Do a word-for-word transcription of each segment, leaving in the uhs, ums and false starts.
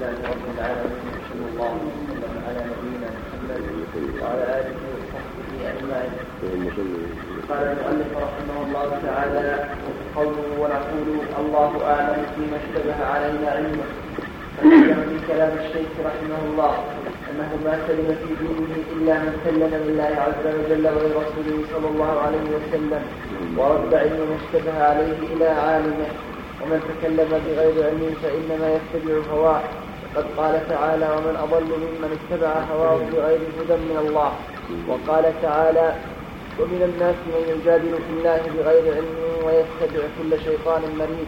لله رب العالمين صلى الله وسلم على نبينا محمد وعلى آله وصحبه أجمعين. قال المؤلف رحمه الله تعالى: قوله ونقول الله أعلم فيما اشتبه علينا علمه. فنعلم من كلام الشيخ رحمه الله أنه ما سلم في دينه إلا من سلم لله عز وجل ولرسوله صلى الله عليه وسلم ورد علم ما اشتبه عليه إلى عالمه، ومن تكلم بغير علم فإنما يتبع هواه. وقد قال تعالى: ومن أضل ممن اتبع هواه بغير هدى من الله. وقال تعالى: ومن الناس من يجادل في الله بغير علم ويتبع كل شيطان مريد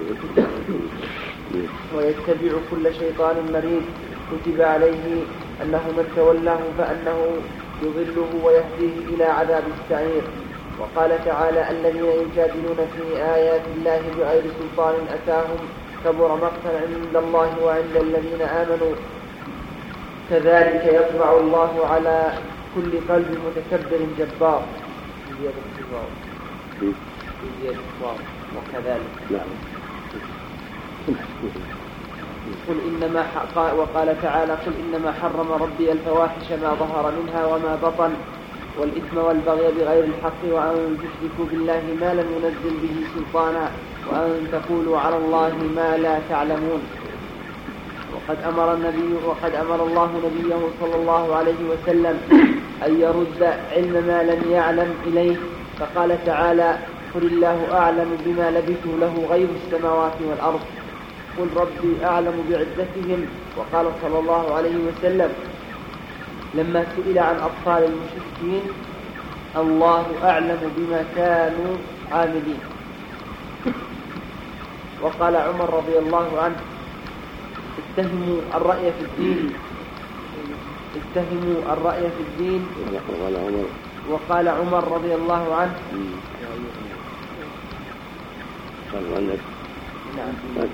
ويتبع كل شيطان مريد كتب عليه أنه من تولاه فأنه يضله ويهديه إلى عذاب السعير. وقال تعالى: الذين يجادلون في آيات الله بغير سلطان أتاهم كبر مقتا عند الله وعند الذين آمنوا كذلك يطبع الله على كل قلب متكبر جبار. وكذلك قل إنما وقال تعالى: قل إنما حرم ربي الفواحش ما ظهر منها وما بطن والإثم والبغي بغير الحق وأن تشركوا بالله ما لم ينزل به سلطانا وأن تقولوا على الله ما لا تعلمون. وقد أمر النبي وقد أمر الله نبيه صلى الله عليه وسلم أن يرد علم ما لم يعلم إليه، فقال تعالى: قل الله أعلم بما لبثوا له غيب السماوات والأرض قل ربي أعلم بعدتهم. وقال صلى الله عليه وسلم لما سئل عن أطفال المشركين: الله أعلم بما كانوا عاملين. وقال عمر رضي الله عنه: اتهموا الرأي في الدين اتهموا الرأي في الدين وقال عمر رضي الله عنه: نعم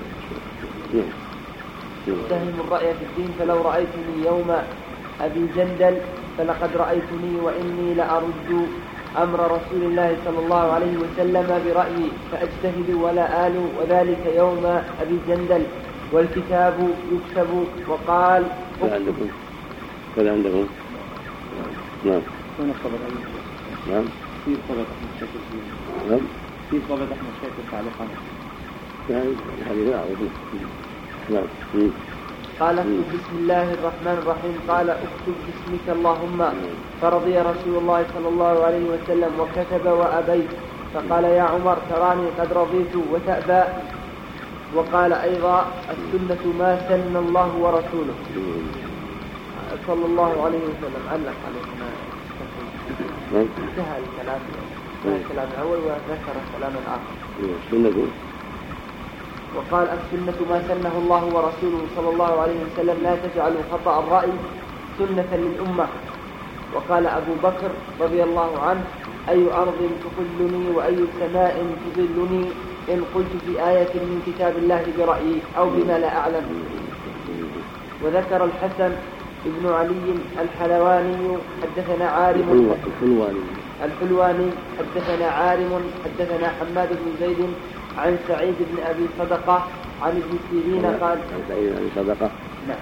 اتهموا الرأي في الدين فلو رأيتني يوم أبي جندل فلقد رأيتني وإني لأرد أمر رسول الله صلى الله عليه وسلم برأيي فأجتهد ولا آل، وذلك يوم أبي جندل والكتاب يكتب. وقال عندكم كذا عندكم نعم هنا خبر نعم في خبر أحمد شاكر نعم في خبر أحمد شاكر تعليقا يعني هذه معروف نعم. قال: اكتب بسم الله الرحمن الرحيم. قال: اكتب باسمك اللهم. فرضي رسول الله صلى الله عليه وسلم وكتب وأبيت. فقال: يا عمر تراني قد رضيت وتأبى. وقال أيضا: السنة ما سن الله ورسوله صلى الله عليه وسلم. علق عليكم انتهى الكلام الكلام الأول وذكر كلام آخر. وقال: السنة ما سنه الله ورسوله صلى الله عليه وسلم لا تجعلوا خطأ الرأي سنة للأمة. وقال أبو بكر رضي الله عنه: أي أرض تقلني وأي سماء تظلني إن قلت في آية من كتاب الله برأيي أو بما لا أعلم. وذكر الحسن ابن علي الحلواني حدثنا عارم الحلواني الحلواني حدثنا عارم حدثنا حماد بن زيد عن سعيد بن أبي صدقة عن ابن سيرين قال سعيد بن أبي صدقة نعم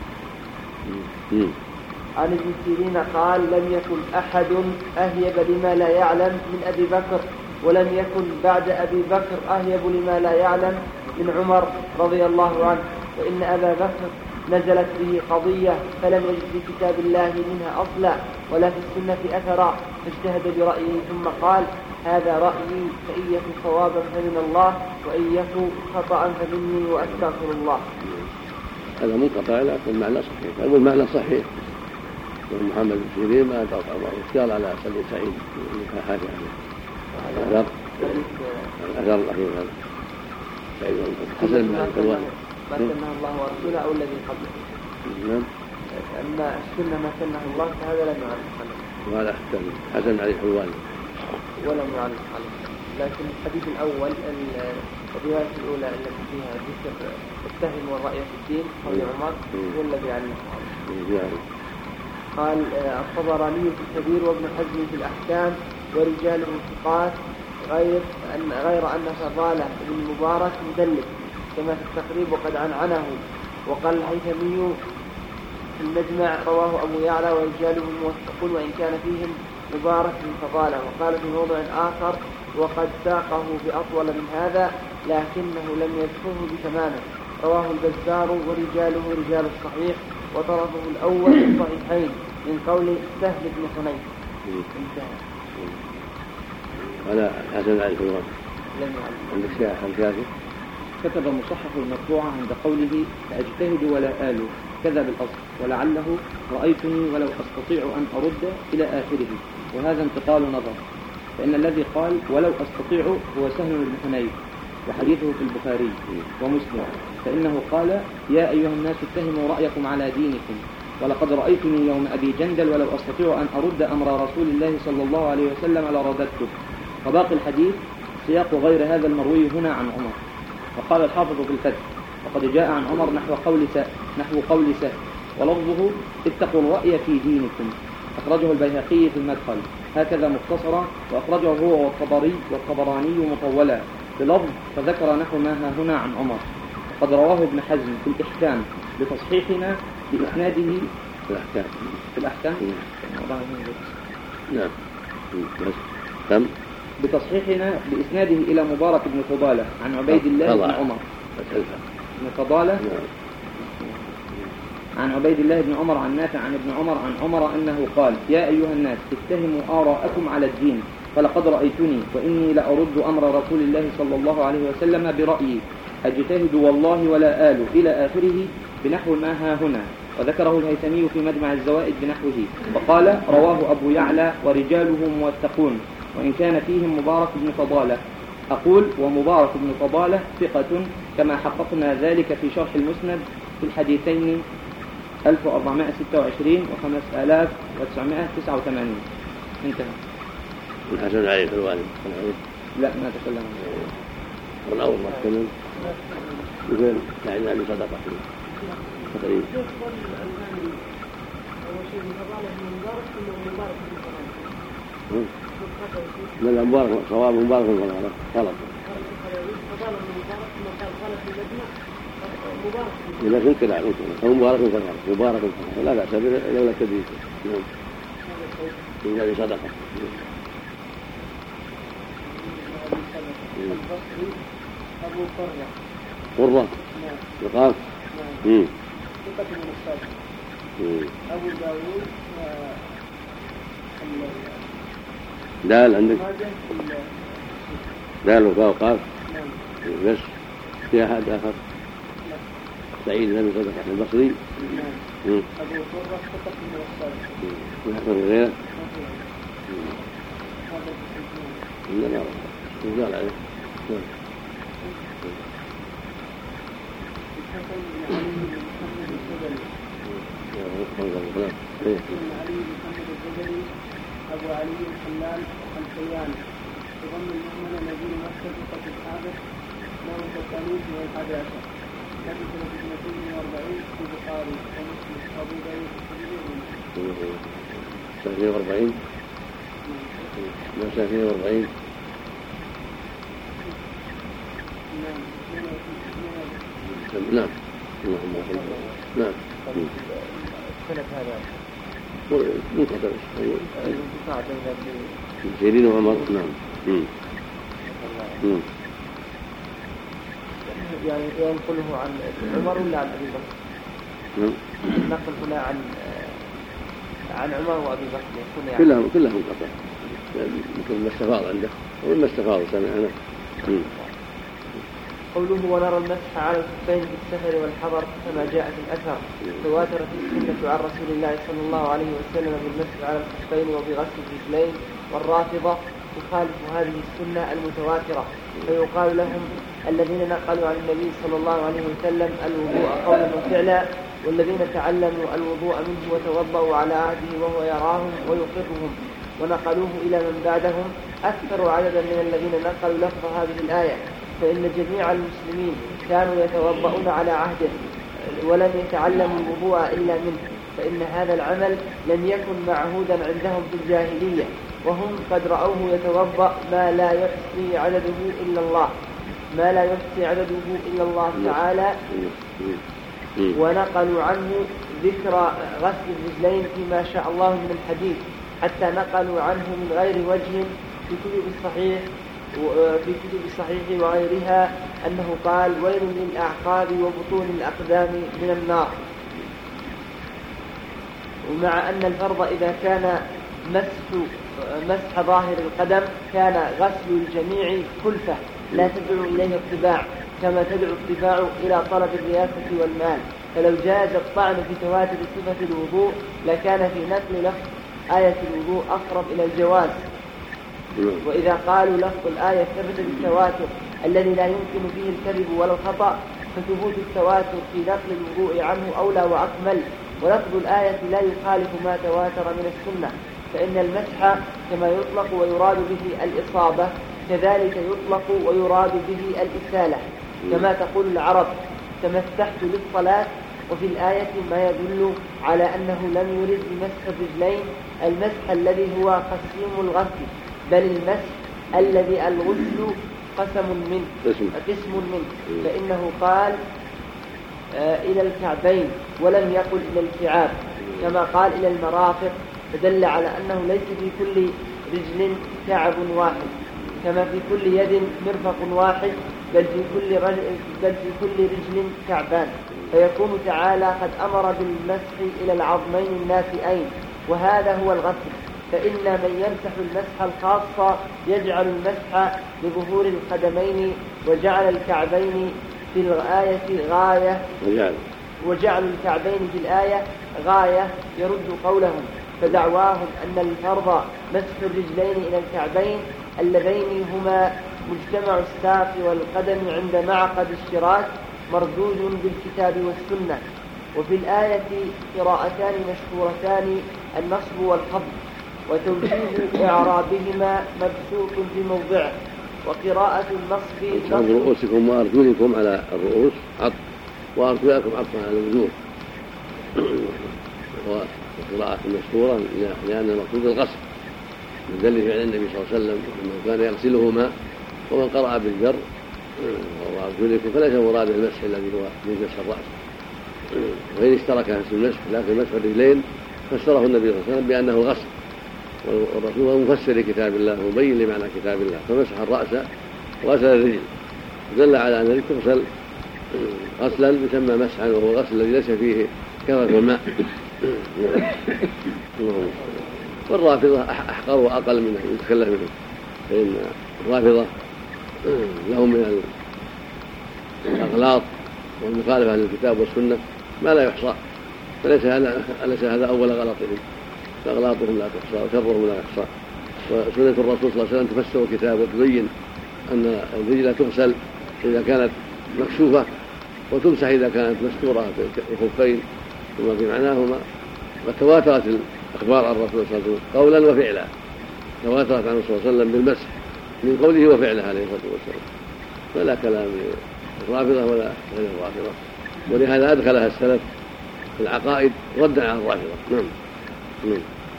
عن ابن سيرين قال: لم يكن أحد أهيب لما لا يعلم من أبي بكر، ولم يكن بعد أبي بكر أهيب لما لا يعلم من عمر رضي الله عنه. وإن أبا بكر نزلت به قضية فلم يجد في كتاب الله منها أصلا ولا في السنة أثرا، فاجتهد برأيه ثم قال: هذا رأيي فإن يكن صوابا فمن الله وإن يكن خطأ فمني وأستغفر الله. هذا منقطع لكن المعنى صحيح. أقول المعنى صحيح. محمد بن سيرين ما توقع الله اختيار على سيد سعيد في حاجة هذا الأثر الأخير هذا سعيد حسن بن الحلواني ما سنه الله ورسوله أو الذي قبله. نعم. أما السنة ما سنه الله فهذا لم يعلق عليه. وهذا حسن علي الحلواني ولم يعلق عليه. لكن الحديث الأول الرواية الأولى التي فيها ذكر التهم والرأي في الدين قول عمر هو الذي يعلق عليه. قال الطبراني في الكبير وابن حزم في الأحكام ورجاله ثقات غير أن غير أن فضالة بن المبارك مدلس كما في التقريب وقد عنعنه وقال الهيثمي في المجمع رواه أبو يعلى ورجاله موثقون وإن كان فيهم مبارك بن فضالة. وقال في موضع آخر وقد ساقه بأطول من هذا لكنه لم يذكره بتمامه. رواه البزار ورجاله رجال الصحيح وطرفه الأول في الصحيحين من قول سهل بن حنيف. انتهى. هذا حسن علي الفلوان لم يعلم. عندك شيء حكاته؟ كتب مصحح المطبوعة عند قوله فأجتهد ولا آل كذا بالأصل ولعله رأيتني ولو أستطيع أن أرد إلى آخره، وهذا انتقال نظر، فإن الذي قال ولو أستطيع هو سهل بن حنيف وحديثه في البخاري ومسلم، فإنه قال يا أيها الناس اتهموا رأيكم على دينكم ولقد رأيتني يوم أبي جندل ولو أستطيع أن أرد أمر رسول الله صلى الله عليه وسلم لرددته. وباقي الحديث سياق غير هذا المروي هنا عن عمر. وقال الحافظ في الفتح وقد جاء عن عمر نحو قول سهل نحو قول سهل ولفظه اتقوا الرأي في دينكم، أخرجه البيهقي في المدخل هكذا مختصرا، وأخرجه هو والطبري والطبراني مطولا بلفظ فذكر نحو ما ها هنا عن عمر. وقد رواه ابن حزم في الإحكام بتصحيحنا بإسناده في الأحكام في الأحكام نعم بس كم بتصحيحنا بإسناده إلى مبارك بن فضالة عن عبيد الله بن عمر بن فضالة عن عبيد الله بن عمر عن نافع عن ابن عمر عن عمر أنه قال يا أيها الناس اتهموا آراءكم على الدين فلقد رأيتني وإني لأرد أمر رسول الله صلى الله عليه وسلم برأيي أجتهد والله ولا آل إلى آخره بنحو ما ها هنا. وذكره الهيثمي في مجمع الزوائد بنحوه. وقال رواه أبو يعلى ورجاله موثقون وإن كان فيهم مبارك بن فضالة. أقول ومبارك بن فضالة ثقة كما حققنا ذلك في شرح المسند في الحديثين ألف وأربعمائة وستة وعشرين وخمسة آلاف وتسعمائة وتسعة وثمانين. انتهى. الحسن علي الفلواني لا ما تكلم عنه. من أول ما تكلم يقول يعني أبي صدقة تقريبا لا مبارك صواب مبارك الفضالة غلط. إذا كنت لا ممكن مبارك الفضالة مبارك الفضالة لا بأس به لولا كبير. نعم إن هذه صدقة. أبو قرة قرة يقال نعم ثقة من الصادق. أبو داود دال عندك دال وقاف قاف بس في أحد آخر سعيد بن صدقة البصري أبو قرة ثقة من الصادق نحن غير لا لا قال عليه أبو علي الحلال الخياني يضم المؤمن نبي مكة قد الحادث له التقاليد والحادي عشر لكن سنة اثنتين واربعين في البخاري ومسلم أبو داود سنة واربعين ما سنة واربعين نعم نعم سنة هذا منقطع سيرين وعمر نعم يعني ينقله عن عمر ولا عن أبي بكر؟ نعم نقل هنا عن عن عمر وأبي بكر يعني كلهم كلهم منقطع مثل ما استفاض عنده وما استفاض سمعنا. قوله ونرى المسح على الخفين في السفر والحضر كما جاء في الأثر تواترت السنة عن رسول الله صلى الله عليه وسلم بالمسح على الخفين وبغسل الرجلين، والرافضة تخالف هذه السنة المتواترة فيقال لهم الذين نقلوا عن النبي صلى الله عليه وسلم الوضوء قولا وفعلا والذين تعلموا الوضوء منه وتوضأوا على عهده وهو يراهم ويقرهم ونقلوه إلى من بعدهم أكثر عددا من الذين نقلوا لفظ هذه الآية، فإن جميع المسلمين كانوا يتوضؤون على عهده ولم يتعلموا الوضوء إلا منه، فإن هذا العمل لم يكن معهودا عندهم في الجاهلية وهم قد رأوه يتوضأ ما لا يحصي عدده إلا الله ما لا يحصي عدده إلا الله تعالى ونقلوا عنه ذكر غسل الرجلين فيما شاء الله من الحديث، حتى نقلوا عنه من غير وجه في كتب الصحيح في كتب الصحيح وغيرها أنه قال: ويل للأعقاب وبطون الأقدام من النار. ومع أن الفرض إذا كان مسح مسح ظاهر القدم كان غسل الجميع كلفة لا تدعو إليه الطباع، كما تدعو الطباع إلى طلب الرياسة والمال. فلو جاز الطعن في تواتر صفة الوضوء لكان في نقل لفظ آية الوضوء أقرب إلى الجواز. وإذا قالوا لفظ الآية ثبت بالتواتر الذي لا يمكن فيه الكذب ولا الخطأ، فثبوت التواتر في نقل الوضوء عنه أولى وأكمل. ولفظ الآية لا يخالف ما تواتر من السنة، فإن المسح كما يطلق ويراد به الإصابة كذلك يطلق ويراد به الإسالة، كما تقول العرب: تمسحت للصلاة. وفي الآية ما يدل على أنه لم يرد بمسح الرجلين المسح الذي هو قسيم الغسل، بل المسح الذي الغسل قسم منه قسم منه فإنه قال آه إلى الكعبين ولم يقل إلى الكعاب، كما قال إلى المرافق، فدل على أنه ليس في كل رجل كعب واحد، كما في كل يد مرفق واحد، بل في كل رجل, بل في كل رجل كعبان. فيكون تعالى قد أمر بالمسح إلى العظمين الناتئين، وهذا هو الغسل. فإن من يمسح المسح الخاص يجعل المسح لظهور القدمين، وجعل الكعبين في الآية غاية وجعل, وجعل الكعبين في الآية غاية يرد قولهم. فدعواهم أن الفرض مسح الرجلين إلى الكعبين اللذين هما مجتمع الساق والقدم عند معقد الشراك مردود بالكتاب والسنة. وفي الآية قراءتان مشهورتان: النصب والخفض، وتوجيه إعرابهما مبسوط في موضعه. وقراءة النصب نصب رؤوسكم وأرجلكم على الرؤوس عطف، وأرجلكم عطفا على الوجوه. وقراءة مشهورة لأن المقصود الغسل، يدل فعل النبي صلى الله عليه وسلم أنه كان يغسلهما، ومن قرأ بالجر وأرجلكم فليس مراده المسح الذي هو من مسح الرأس. وإن اشترك في المسح لكن مسح الرجلين فسره النبي صلى الله عليه وسلم بأنه غسل، والرسول هو مفسر لكتاب الله مبين لمعنى كتاب الله، فمسح الرأس وغسل الرجل، دل على أن الرجل تغسل غسلا يسمى مسحا، وهو غسل الذي ليس فيه كثرة الماء. والرافضة أحقر وأقل من أن يتكلم منهم، فإن الرافضة لهم من الأغلاط والمخالفة للكتاب والسنة ما لا يحصى، فليس هذا أليس هذا أول غلطهم، فأغلاطهم لا تحصى وشرهم لا يحصى. وسنة الرسول صلى الله عليه وسلم تفسر الكتاب وتبين أن الرجل تغسل إذا كانت مكشوفة وتمسح إذا كانت مستورة في الخفين ثم في معناهما. وتواترت الأخبار عن الرسول صلى الله عليه وسلم قولا وفعلا، تواترت عنه صلى الله عليه وسلم بالمسح من قوله وفعله عليه الصلاة والسلام، فلا كلام الرافضة ولا غير الرافضة. ولهذا أدخلها السلف في العقائد ردا على الرافضة. نعم. نعم.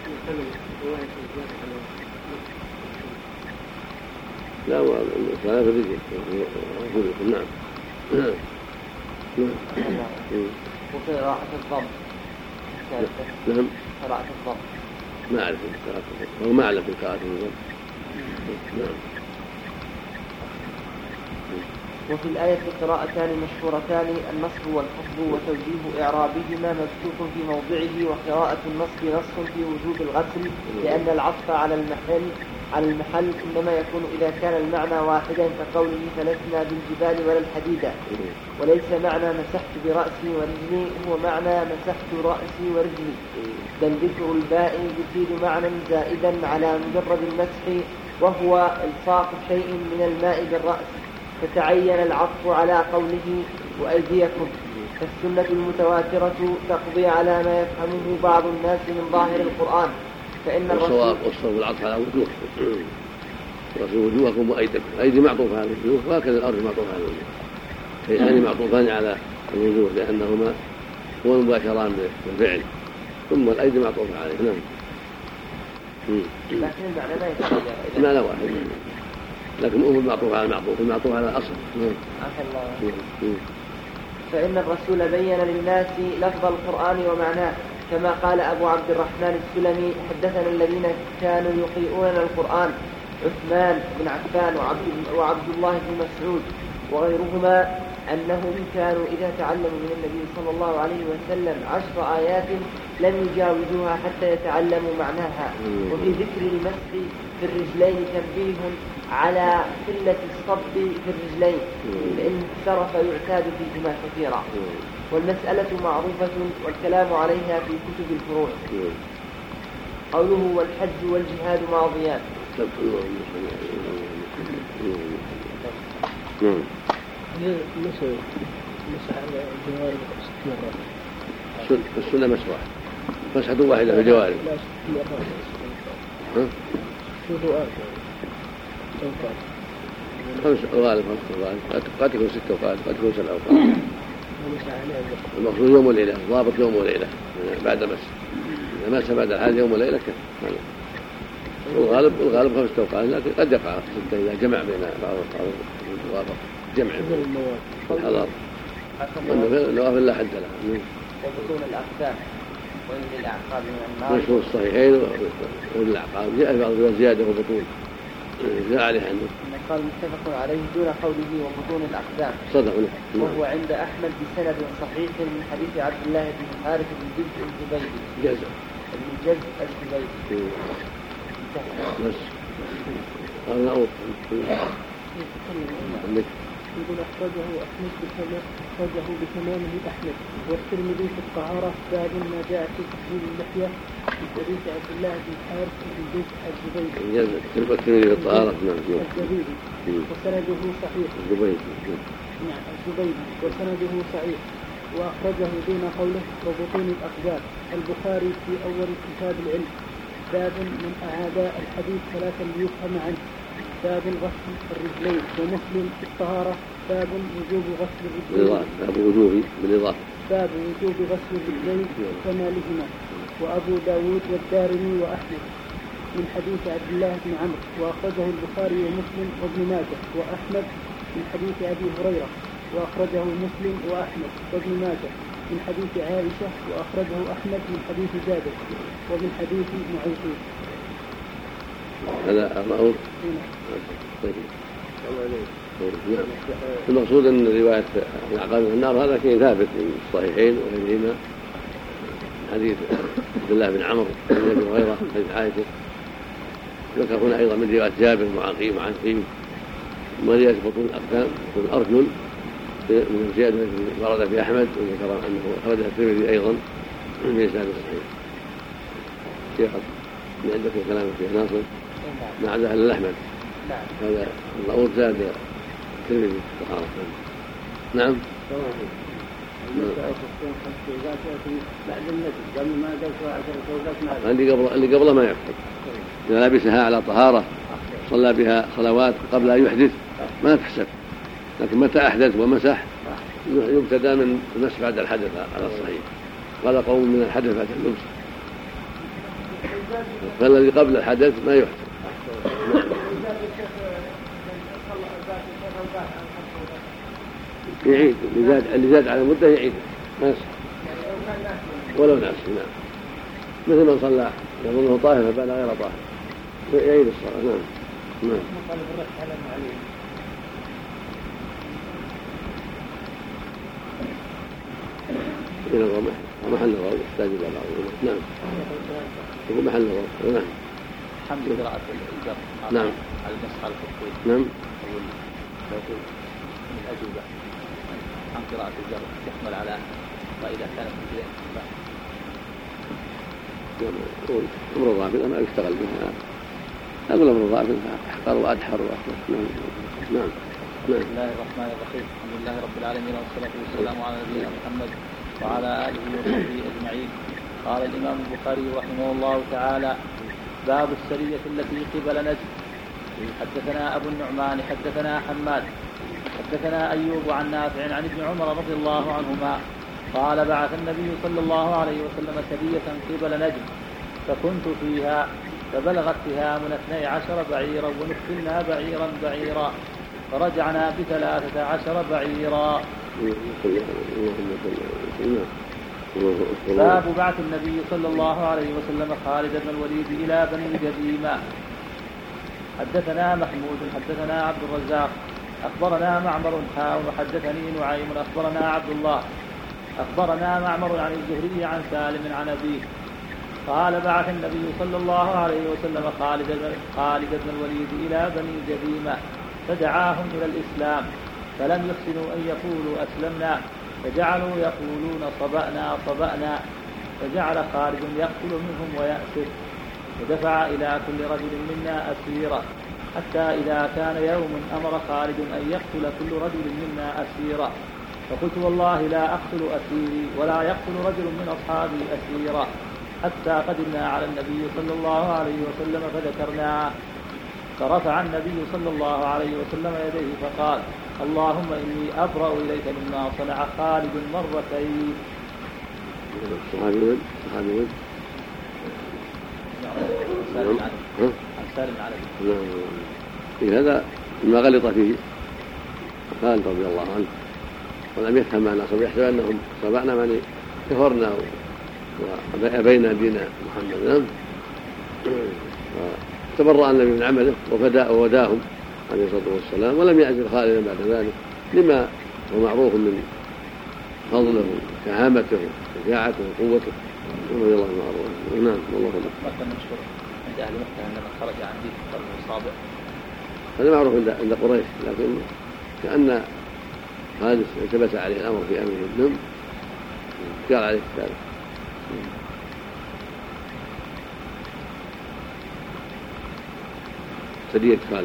لا وكان في الرجل. نعم. وفي قراءة الضم. نعم. قراءة الضم. ما أعرف قراءة الضم، هو ما أعلم في قراءة الضم. نعم. وفي الآية قراءتان مشهورتان: النصب والخفض، وتوجيه إعرابهما مبسوط في موضعه. وقراءة النصب نص في وجوب الغسل، لأن العطف على المحل على المحل إنما يكون إذا كان المعنى واحدا، كقوله فلسنا بالجبال ولا الحديدة. وليس معنى مسحت برأسي ورجلي هو معنى مسحت رأسي ورجلي، بل ذكر الباء يفيد معنى زائدا على مجرد المسح، وهو إلصاق شيء من الماء بالرأس، فتعين العطف على قوله وأيديكم. فالسنة المتواترة تقضي على ما يفهمه بعض الناس من ظاهر القرآن، فإن الصواب والصواب العطف على وجوه وجوهكم وأيديكم، أيدي معطوفة على الوجوه، وهكذا الأرض معطوفة على الوجوه، شيئان معطوفان على الوجوه لأنهما هو مباشران بالفعل، ثم الأيدي معطوفة عليه. نعم. لكن المعنى لا يتغير، المعنى واحد، لكن هو المعطوف على المعطوف، المعطوف على الأصل. نعم. فإن الرسول بين للناس لفظ القرآن ومعناه، كما قال أبو عبد الرحمن السلمي: حدثنا الذين كانوا يقيئوننا القرآن عثمان بن عفان وعبد, وعبد الله بن مسعود وغيرهما أنهم كانوا إذا تعلموا من النبي صلى الله عليه وسلم عشر آيات لم يجاوزوها حتى يتعلموا معناها. وفي ذكر المسح في الرجلين تنبيه على قلة الصب في الرجلين، فإن احترف يعتاد فيهما كثيرا. والمسألة معروفة والكلام عليها في كتب الفروع. قوله: والحج والجهاد ماضيان. مسح على الجوارب ست مرات. السنة مسحة مسحة واحدة في الجوارب. لا ست مرات. ها؟ ست وقات. توقات. خمس أوقات خمس أوقات قد تكون ست أوقات قد تكون سبع أوقات. المقصود يوم وليلة، ضابط يوم وليلة بعد مس. إذا مس بعد الحال يوم وليلة كفر. والغالب الغالب خمس أوقات، لكن قد يقع ستة إذا جمع بين بعض الوافق جمع الحضر. النوافل لا حد لها. وبطون الأقدام وإن الأعقاب من النار. مشهور الصحيحين وإن الأعقاب جاء بعض زيادة وبطون جاء عليه عنه. قال متفق عليه دون قوله وبطون الأقدام. صدق. وهو عند أحمد بسند صحيح من حديث عبد الله بن حارث بن جزء الزبيدي. جزء. بن جزء الزبيدي. بس. قال نعوذ. عندك. يقول أخرجه أحمد بكمال أخرجه بكماله أحمد، والترمذي في الطهارة باب ما جاء في تحليل اللحية في حديث عبد الله بن حارث بن جزء الزبيدي. الترمذي في الطهارة نعم. الزبيدي وسنده صحيح. الزبيدي. نعم الزبيدي وسنده صحيح. وأخرجه دون قوله وبطون الأقدام. البخاري في أول كتاب العلم باب من أعاد الحديث ثلاثا ليفهم عنه، باب غسل الرجلين. ومسلم في الطهارة باب وجوب غسل الرجلين. باب وجوب بالإضافة. باب وجوب غسل الرجلين وكمالهما. وأبو داود والدارمي وأحمد من حديث عبد الله بن عمرو، وأخرجه البخاري ومسلم وابن ماجه وأحمد من حديث أبي هريرة، وأخرجه مسلم وأحمد وابن ماجه من حديث عائشة، وأخرجه أحمد من حديث جابر ومن حديث معيقين. هذا معروف. طيب. نعم. المقصود أن رواية العقاب في النار هذا شيء ثابت في الصحيحين وغيرهما، حديث عبد الله بن عمرو بن أبي هريرة حديث عائشة، ذكر هنا أيضا من رواية جابر وعقيم وعنقيم، ورواية بطون الأقدام بطون الأرجل من زيادة ورد في أحمد، وذكر أنه أخرجها الترمذي أيضا من إسناد صحيح. شيخ عندك كلام في ناصر ما عدا إلا أحمد. هذا الله زاد الترمذي في الطهارة. نعم. اللي قبل اللي قبله ما يحفظ. إذا لبسها على طهارة صلى بها صلوات قبل أن يحدث ما تحسب، لكن متى أحدث ومسح يبتدى من المسح بعد الحدث على الصحيح. قال قوم من الحدث بعد اللبس، فالذي قبل الحدث ما يحسب. يعيد اللي زاد اللي زاد على مدة يعيد ما يصح ولو ناس. نعم. مثل من صلى يظنه طاهر فبال غير طاهر يعيد الصلاة. نعم. نعم. إلى الرمح محل الغرب يحتاج إلى بعض. نعم. يقول محل الغرب. نعم. حمد قراءة الجر. نعم. على المسح على الخفين. نعم. من الأجوبة عن قراءة الجر يحمل على وإذا كانت مثل أمر الضعف ما يشتغل بها، أقول أمر الضعف أحقر وأدحر وأخر. نعم. نعم. بسم الله الرحمن الرحيم. الحمد لله رب العالمين والصلاة والسلام على نبينا محمد وعلى آله وصحبه أجمعين. قال الإمام البخاري رحمه الله تعالى: باب السرية التي قبل نجد. حدثنا أبو النعمان حدثنا حماد حدثنا أيوب عن نافع عن ابن عمر رضي الله عنهما قال: بعث النبي صلى الله عليه وسلم سرية قبل نجد فكنت فيها، فبلغت تهامنا اثني عشر بعيرا ونفلنا بعيرا بعيرا، فرجعنا بثلاثة عشر بعيرا، باب بعث النبي صلى الله عليه وسلم خالد بن الوليد إلى بني جذيمة. حدثنا محمود حدثنا عبد الرزاق أخبرنا معمر حاء وحدثني نعيم أخبرنا عبد الله أخبرنا معمر عن الزهري عن سالم عن أبيه قال بعث النبي صلى الله عليه وسلم خالد خالد بن الوليد إلى بني جذيمة فدعاهم إلى الإسلام فلم يحسنوا أن يقولوا أسلمنا فجعلوا يقولون صبأنا صبأنا فجعل خالد يقتل منهم ويأسر ودفع إلى كل رجل منا أسيرا حتى إذا كان يوم أمر خالد أن يقتل كل رجل منا أسيرا فقلت والله لا أقتل أسيري ولا يقتل رجل من أصحابي أسيرا حتى قدمنا على النبي صلى الله عليه وسلم فذكرناه فرفع النبي صلى الله عليه وسلم يديه فقال اللهم إني أبرأ إليك مما صنع خالد مرتين. صحابي صحابي سالم عليه هذا ما غلط فيه خالد رضي الله عنه ولم يفهم معنى صبي يحسب أنهم صبعنا من كفرنا وأبينا دين محمد تبرأ النبي من عمله ووداهم عليه الصلاة والسلام ولم يعزل خالدا بعد ذلك لما هو معروف من فضله وشهامته وشجاعته وقوته رضي الله عنه. نعم والله ما كان مشهور عند أهل مكة عندما خرج عن دين القرن الصابع هذا معروف عند قريش لكن كأن خالد التبس عليه الأمر في أمره الدم قال عليه السلام سدية خالد.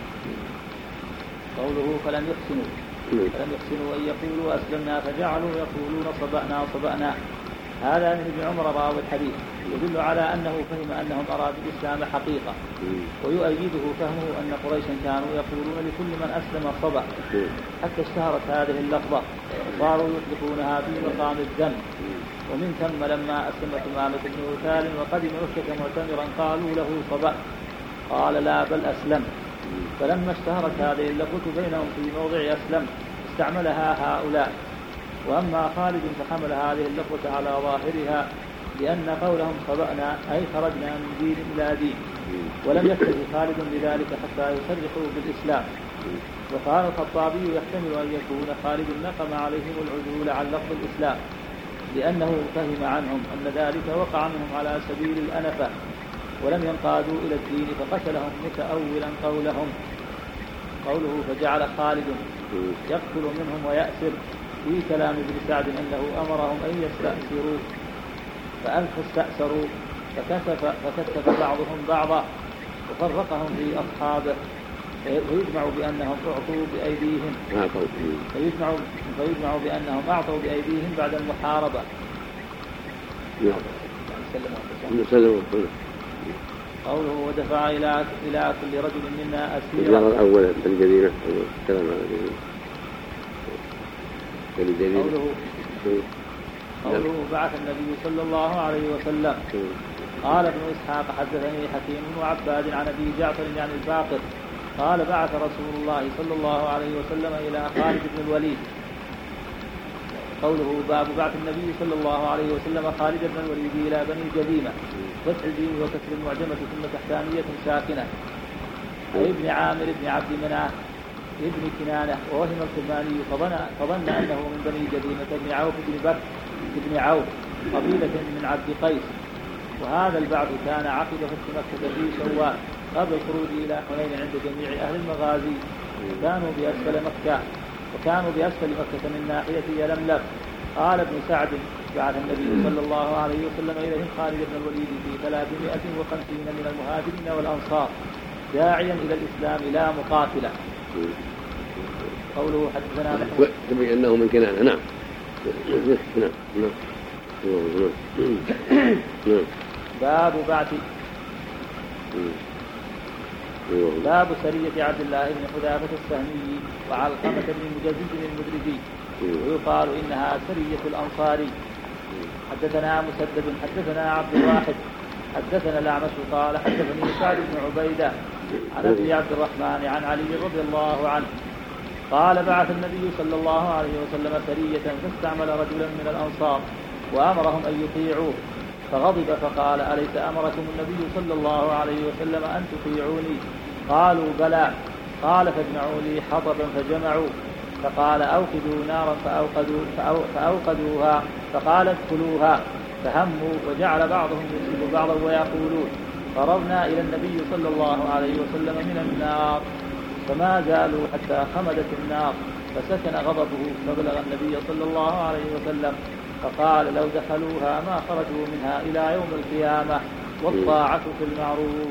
قوله فلم يحسنوا فلم يحسنوا أن يقولوا أسلمنا فجعلوا يقولون صبأنا صبأنا هذا من ابن عمر راوي الحديث يدل على أنه فهم أنهم أرادوا الإسلام حقيقة ويؤيده فهمه أن قريشا كانوا يقولون لكل من أسلم صبأ حتى اشتهرت هذه اللفظة وصاروا يطلقونها في مقام الذم ومن ثم لما أسلم ثمامة بن عثال وقدم مكة معتمرا قالوا له صبأ قال لا بل أسلم فلما اشتهرت هذه اللفظة بينهم في موضع أسلم استعملها هؤلاء. وأما خالد فحمل هذه اللفظة على ظاهرها لأن قولهم صبأنا أي خرجنا من دين إلى دين ولم يكتفي خالد بذلك حتى يصرحوا بالإسلام. وقال الخطابي يحتمل أن يكون خالد نقم عليهم العدول عن لفظ الإسلام لأنه فهم عنهم أن ذلك وقع منهم على سبيل الأنفة ولم ينقادوا إلى الدين فقتلهم متأولا قولهم. قوله فجعل خالد يقتل منهم ويأسر في كلام ابن سعد أنه أمرهم أن يستأسروا فألف استأسروا فكتف, فكتف بعضهم بعضا وفرقهم في أصحابه فيجمع بأنهم أعطوا بأيديهم فيجمع, فيجمع بأنهم أعطوا بأيديهم بعد المحاربة. سلموا قوله ودفع إلى إلى كل رجل منا أسيرا. الأول الجريمة كلام على الجريمة. قوله قوله بعث النبي صلى الله عليه وسلم. قال ابن إسحاق حدثني حكيم وعباد عن أبي جعفر عن الباقر قال بعث رسول الله صلى الله عليه وسلم إلى خالد بن الوليد. قوله باب بعث النبي صلى الله عليه وسلم خالد بن الوليد إلى بني جذيمة فتح الجيم وكسر المعجمة ثم تحتانية ساكنة أي ابن عامر بن عبد مناف ابن كنانة ووهم الكرماني فظن, فظن أنه من بني جذيمة بن عوف بن بكر بن عوف قبيلة من عبد قيس. وهذا البعث كان عقد فتح مكة في شوال قبل الخروج إلى حنين عند جميع أهل المغازي كانوا بأسفل مكة وكانوا بأسفل مكة من ناحية يلملم. قال ابن سعد بعث النبي صلى الله عليه وسلم إليهم خالد بن الوليد في ثلاثمائة وخمسين من المهاجرين والأنصار داعيا إلى الإسلام لا مقاتلا. قوله حدثنا نحن تبين أنه من كنانة. نعم نعم نعم. باب بعث باب سرية عبد الله بن حذافة السهمي وعلقمة بن مجزز المدرجي ويقال إنها سرية الأنصاري. حدثنا مسدد حدثنا عبد الواحد حدثنا الأعمش قال حدثني سعد بن عبيدة عن أبي عبد الرحمن عن علي رضي الله عنه قال بعث النبي صلى الله عليه وسلم سرية فاستعمل رجلا من الأنصار وأمرهم أن يطيعوه فغضب فقال أليس أمركم النبي صلى الله عليه وسلم أن تطيعوني؟ قالوا بلى. قال فاجمعوا لي حطبا فجمعوا فقال أوقدوا نارا فأوقدوا فأو فأوقدوها فقال ادخلوها فهموا وجعل بعضهم يصيب بعضا ويقولون قربنا إلى النبي صلى الله عليه وسلم من النار فما زالوا حتى خمدت النار فسكن غضبه فبلغ النبي صلى الله عليه وسلم فقال لو دخلوها ما خرجوا منها إلى يوم القيامة والطاعة في المعروف.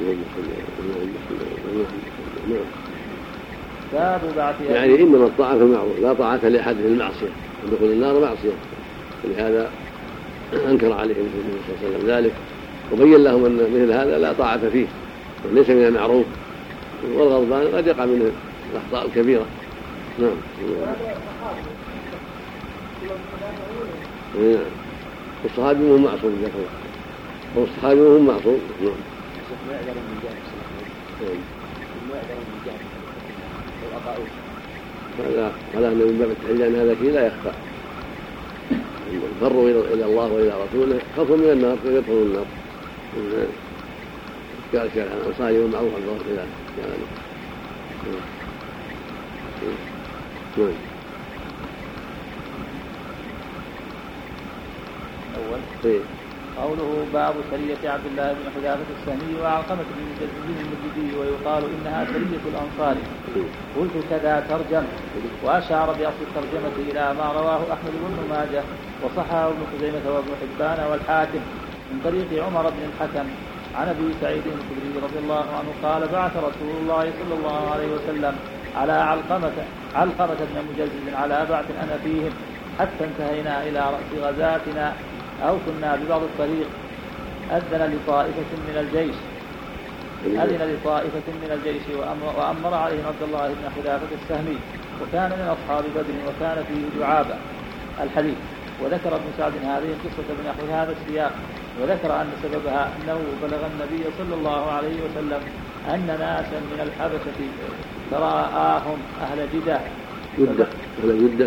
باب بعث يعني إنما الطاعة في المعروف لا طاعة لأحد في المعصية ودخول النار معصية ولهذا أنكر عليهم النبي صلى الله عليه وسلم ذلك وبين لهم أن مثل هذا لا طاعة فيه وليس من المعروف والغضبان قد يقع منه الأخطاء الكبيرة. نعم. والصحابي مو معصوم ذاك الله والصحابي مو معصوم. نعم. هذا على أن من باب التحليل أن هذا شيء لا يخفى فروا إلى الله وإلى رسوله خافوا من النار فيدخلوا النار. قال الشيخ الأنصاري والمعروف عن الله خلاف يعني. نعم. أول إيه. قوله باب سرية عبد الله بن حذافة السهمي وعلقمة بن مجزز المجدي ويقال إنها سرية الأنصار. قلت كذا ترجم وأشار بأصل الترجمة إلى ما رواه أحمد بن ماجه وصححه ابن خزيمة وابن حبان والحاكم من طريق عمر بن الحكم عن أبي سعيد الخدري رضي الله عنه قال بعث رسول الله صلى الله عليه وسلم على علقمة علقمة بن مجزز على بعث أنا فيهم حتى انتهينا إلى رأس غزاتنا أو كنا ببعض الطريق أذن لطائفة من الجيش أذن لطائفة من الجيش وأمر, وأمر عليهم عبد الله بن حذافة السهمي وكان من أصحاب بدر وكان فيه دعابة. الحديث. وذكر ابن سعد هذه قصة ابن حذافة السياق وذكر أن سببها أنه بلغ النبي صلى الله عليه وسلم أن ناسا من الحبشة تراءاهم أهل جدة جدة أهل جدة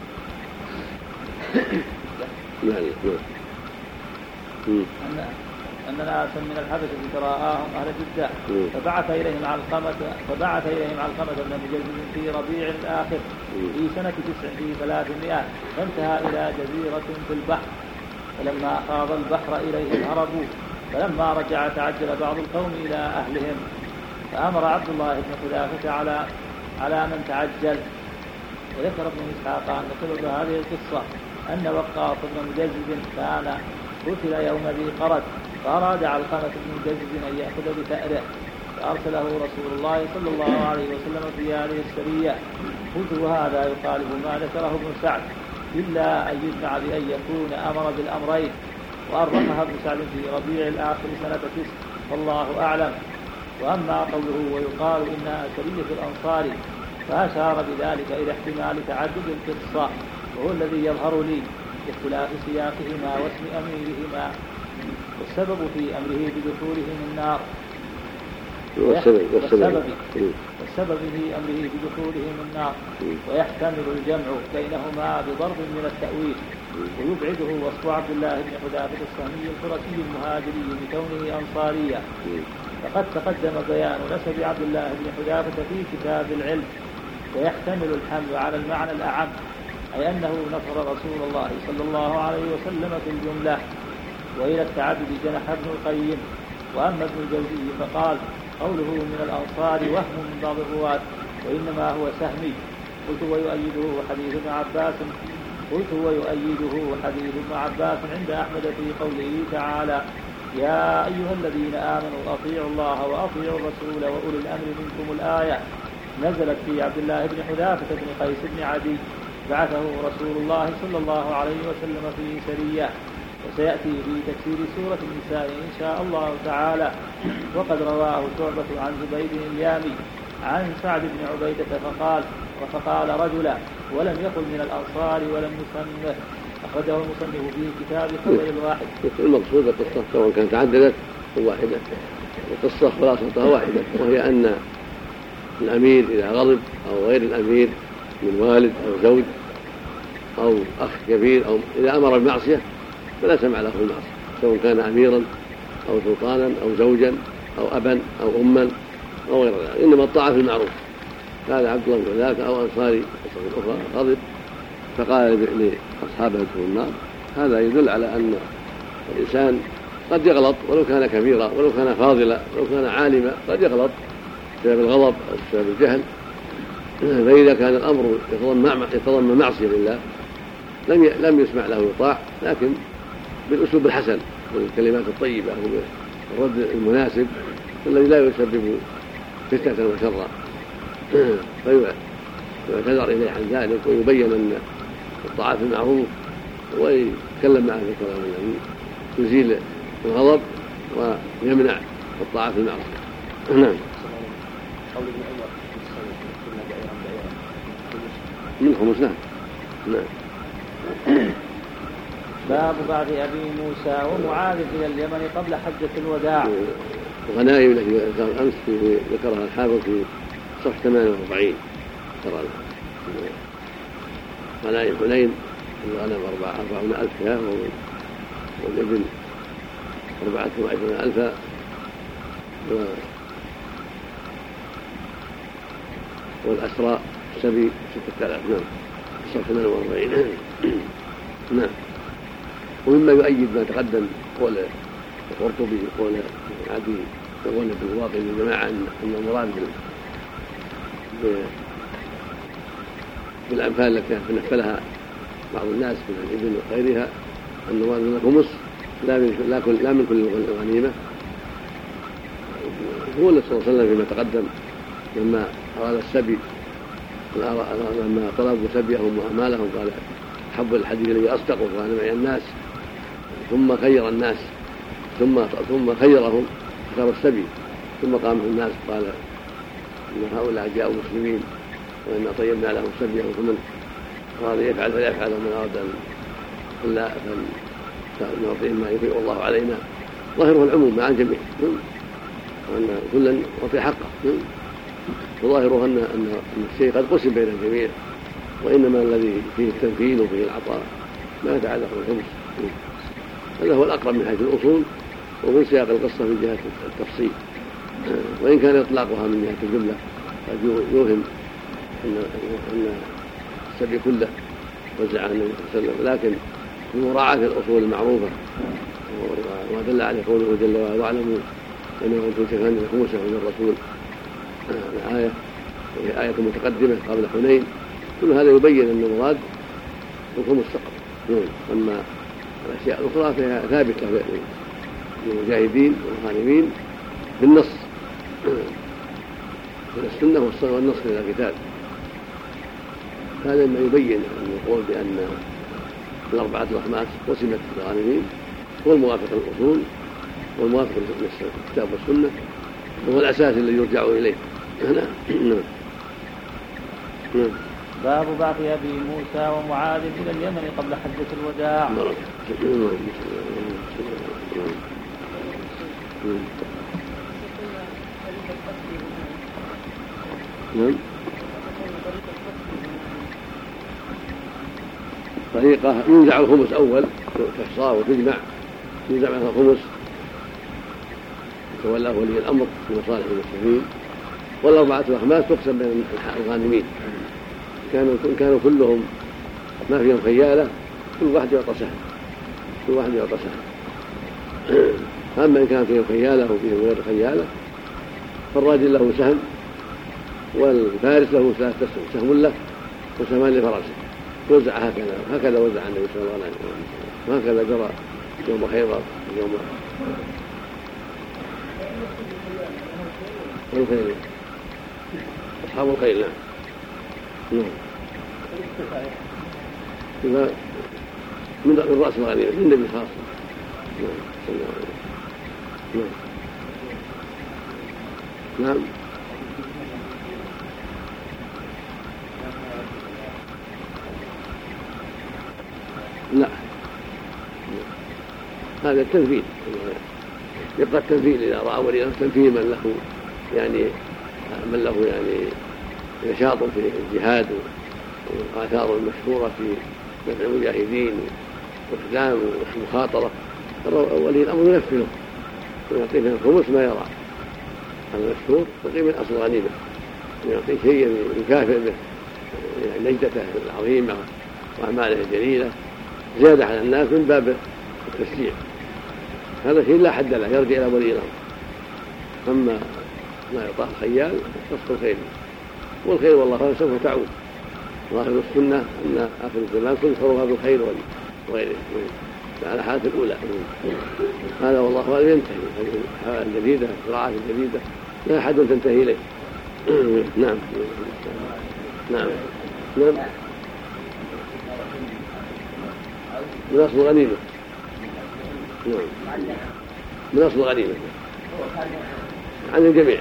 أن أن ناسا من الحبشة تراءاهم أهل جدة فبعث إليهم علقمة فبعث إليهم علقمة بن مجزز في ربيع الآخر في سنة تسع في ثلاثمائة فانتهى إلى جزيرة في البحر فلما خاض البحر إليهم هربوا فلما رجع تعجل بعض القوم إلى أهلهم فأمر عبد الله بن حذافة على على من تعجل. وذكر ابن إسحاق أن سبب هذه القصة أن وقاص بن مجزز كان قتل يوم ذي قرد فأراد علقمة بن مجزز أن يأخذ بثأره فأرسله رسول الله صلى الله عليه وسلم في هذه السرية. قلت وهذا يخالف ما ذكره ابن سعد إلا أن يجمع بأن يكون أمر بالأمرين وأرقها ابن سعد في ربيع الآخر سنة تسع والله أعلم. وأما قوله ويقال إنها سرية الأنصار فأشار بذلك إلى احتمال تعدد القصة وهو الذي يظهر لي باختلاف سياقهما واسم أميرهما والسبب في أمره بدخولهم النار والسبب, والسبب, والسبب في أمره بدخولهم النار ويحتمل الجمع بينهما بضرب من التأويل ويبعده وصف عبد الله بن حذافة السهمي القرشي المهاجري بكونه أنصاريا. فقد تقدم بيان نسب عبد الله بن حذافة في كتاب العلم ويحتمل الحمل على المعنى الأعم أي أنه نصر رسول الله صلى الله عليه وسلم في الجملة. وإلى التعدد جنح ابن القيم. وأما ابن الجوزي فقال قوله من الأنصار وهم من بعض الرواة وإنما هو سهمي. قلت ويؤيده حديث ابن عباس قلت ويؤيده حديث ابن عباس عند أحمد في قوله تعالى يا أيها الذين آمنوا أطيعوا الله وأطيعوا الرسول وأولي الأمر منكم. الآية نزلت في عبد الله بن حذافة بن قيس بن عدي بعثه رسول الله صلى الله عليه وسلم في سرية وسيأتي في تفسير سورة النساء إن شاء الله تعالى. وقد رواه شعبة عن زبيد اليامي عن سعد بن عبيدة فقال وفقال رجلا ولم يقل من الأنصار ولم يسمه. أخرجه المصنف في كتاب خبر الواحد. المقصود القصة سواء كانت تعددت أو واحدة القصة خلاصتها واحدة وهي أن الأمير إذا غضب أو غير الأمير من والد أو زوج أو أخ كبير أو إذا أمر بالمعصية فلا سمع له في المعصية، سواء كان أميرا أو سلطانا أو زوجا أو أبا أو أما أو غير ذلك، إنما الطاعة في المعروف. قال عبد الله بن ذاك أو أنصاري أخرى غضب فقال لأصحابه ادخلوا النار، هذا يدل على أن الإنسان قد يغلط ولو كان كبيرا ولو كان فاضلا ولو كان عالما، قد يغلط بسبب الغضب أو بسبب الجهل. فإذا كان الأمر يتضمن معصية لله لم لم يسمع له يطاع، لكن بالأسلوب الحسن والكلمات الطيبة والرد المناسب الذي لا يسبب فتنة وشرا، فيعتذر إليه عن ذلك ويبين أن الطاعة في المعروف ويتكلم معه في الكلام الذي يزيل الغضب ويمنع الطاعة في المعروف. نعم. من خمس. نعم. نعم. باب بعث أبي موسى ومعاذ إلى اليمن قبل حجة الوداع. الغنائم التي أمس ذكرها الحافظ في صفحة ثمانية وأربعين ترى غنائم حنين الغنم أربعون ألف شاة والإبل أربعة وعشرون ألفا والأسراء السبي ستة آلاف. نعم. صفحة ثمانية وأربعين. نعم. ومما يؤيد ما تقدم قول القرطبي وقول عدي وقول ابن الواقي للجماعة أن المراد بالأنفال التي تنفلها بعض الناس من الإبل وغيرها أن المراد من الخمس لا من كل الغنيمة. هو النبي صلى الله عليه وسلم فيما تقدم لما أراد السبي لما طلبوا سبيهم وأمالهم قال حب الحديث الذي أصدقوا وأنا معي الناس، ثم خير الناس ثم ثم خيرهم اختاروا السبي، ثم قام الناس قال إن هؤلاء جاءوا مسلمين وإنا طيبنا لهم سبيهم فمن أراد يفعل فليفعل ومن أراد أن لا فنعطيهم ما يطيع الله علينا. ظاهره العموم مع الجميع وأن كلا يعطي حقه، وظاهره أن أن الشيء قد قسم بين الجميع، وإنما الذي فيه التنفيذ وفيه العطاء ما يتعلق بالخمس. هذا هو الأقرب من حيث الأصول ومن سياق القصة من جهة التفصيل، وإن كان إطلاقها من جهة الجملة قد يوهم أن أن السبي كله وزع النبي صلى الله عليه وسلم، لكن بمراعاة الأصول المعروفة ودل عليه قوله جل وعلا واعلموا أنه أنتم تكفون خمسه من الرسول الآية وهي آية متقدمة قبل حنين. كل هذا يبين أن المراد الخمس فقط. أما الأشياء الأخرى فهي ثابتة للمجاهدين والغانمين بالنص من السنة والنص من الكتاب. هذا ما يبين أن القول بأن الأربعة الأخماس قسمت للغانمين هو الموافق للأصول والموافق للكتاب والسنة وهو الأساس الذي يرجع إليه. نعم. نعم. باب بعث أبي موسى ومعاذ إلى اليمن قبل حجة الوداع. نعم. طريقة ينزع الخمس أول تحصى وتجمع، ينزع منها الخمس يتولاه ولي الأمر في مصالح المسلمين، والأربعة الأخماس تقسم بين الغانمين. كانوا كانوا كلهم ما فيهم خيالة، كل واحد يعطى سهم، كل واحد يعطى سهم. أما إن كان فيهم خيالة وفيهم غير خيالة فالراجل له سهم والفارس له ثلاثة سهم له وسهمان لفرسه، توزع هكذا هكذا وزع النبي صلى الله عليه وسلم، وهكذا جرى يوم خيبر يوم الخيل أصحاب الخيل. نعم. نعم. من رأس الغنيمة من النبي خاصة. نعم. نعم. لا، هذا التنفيذ يبقى التنفيذ إذا رأى ولي تنفيذ من له يعني من له يعني نشاط في الجهاد والآثار المشهورة في نفع المجاهدين واقدام والمخاطرة، ولي الأمر ينفذه ويعطيه من الخمس ما يرى. هذا مشهور يعطيه من أصل غنيمة، يعطيه شيئا يكافئ به نجدته العظيمة وأعماله الجليلة زيادة على الناس من باب التشجيع. هذا شيء لا حد له يرجع إلى ولي الأمر. أما ما يعطاه الخيال فصل الخير، والخير والله سوف تعود. ظاهر السنة أن آخر الزمان تنصر هذا الخير وغيره على حالة الأولى. هذا والله أعلم ينتهي. الحالة الجديدة الزراعات الجديدة لا أحد تنتهي إليه. نعم نعم نعم من أصل الغنيمة. نعم من أصل الغنيمة عن الجميع.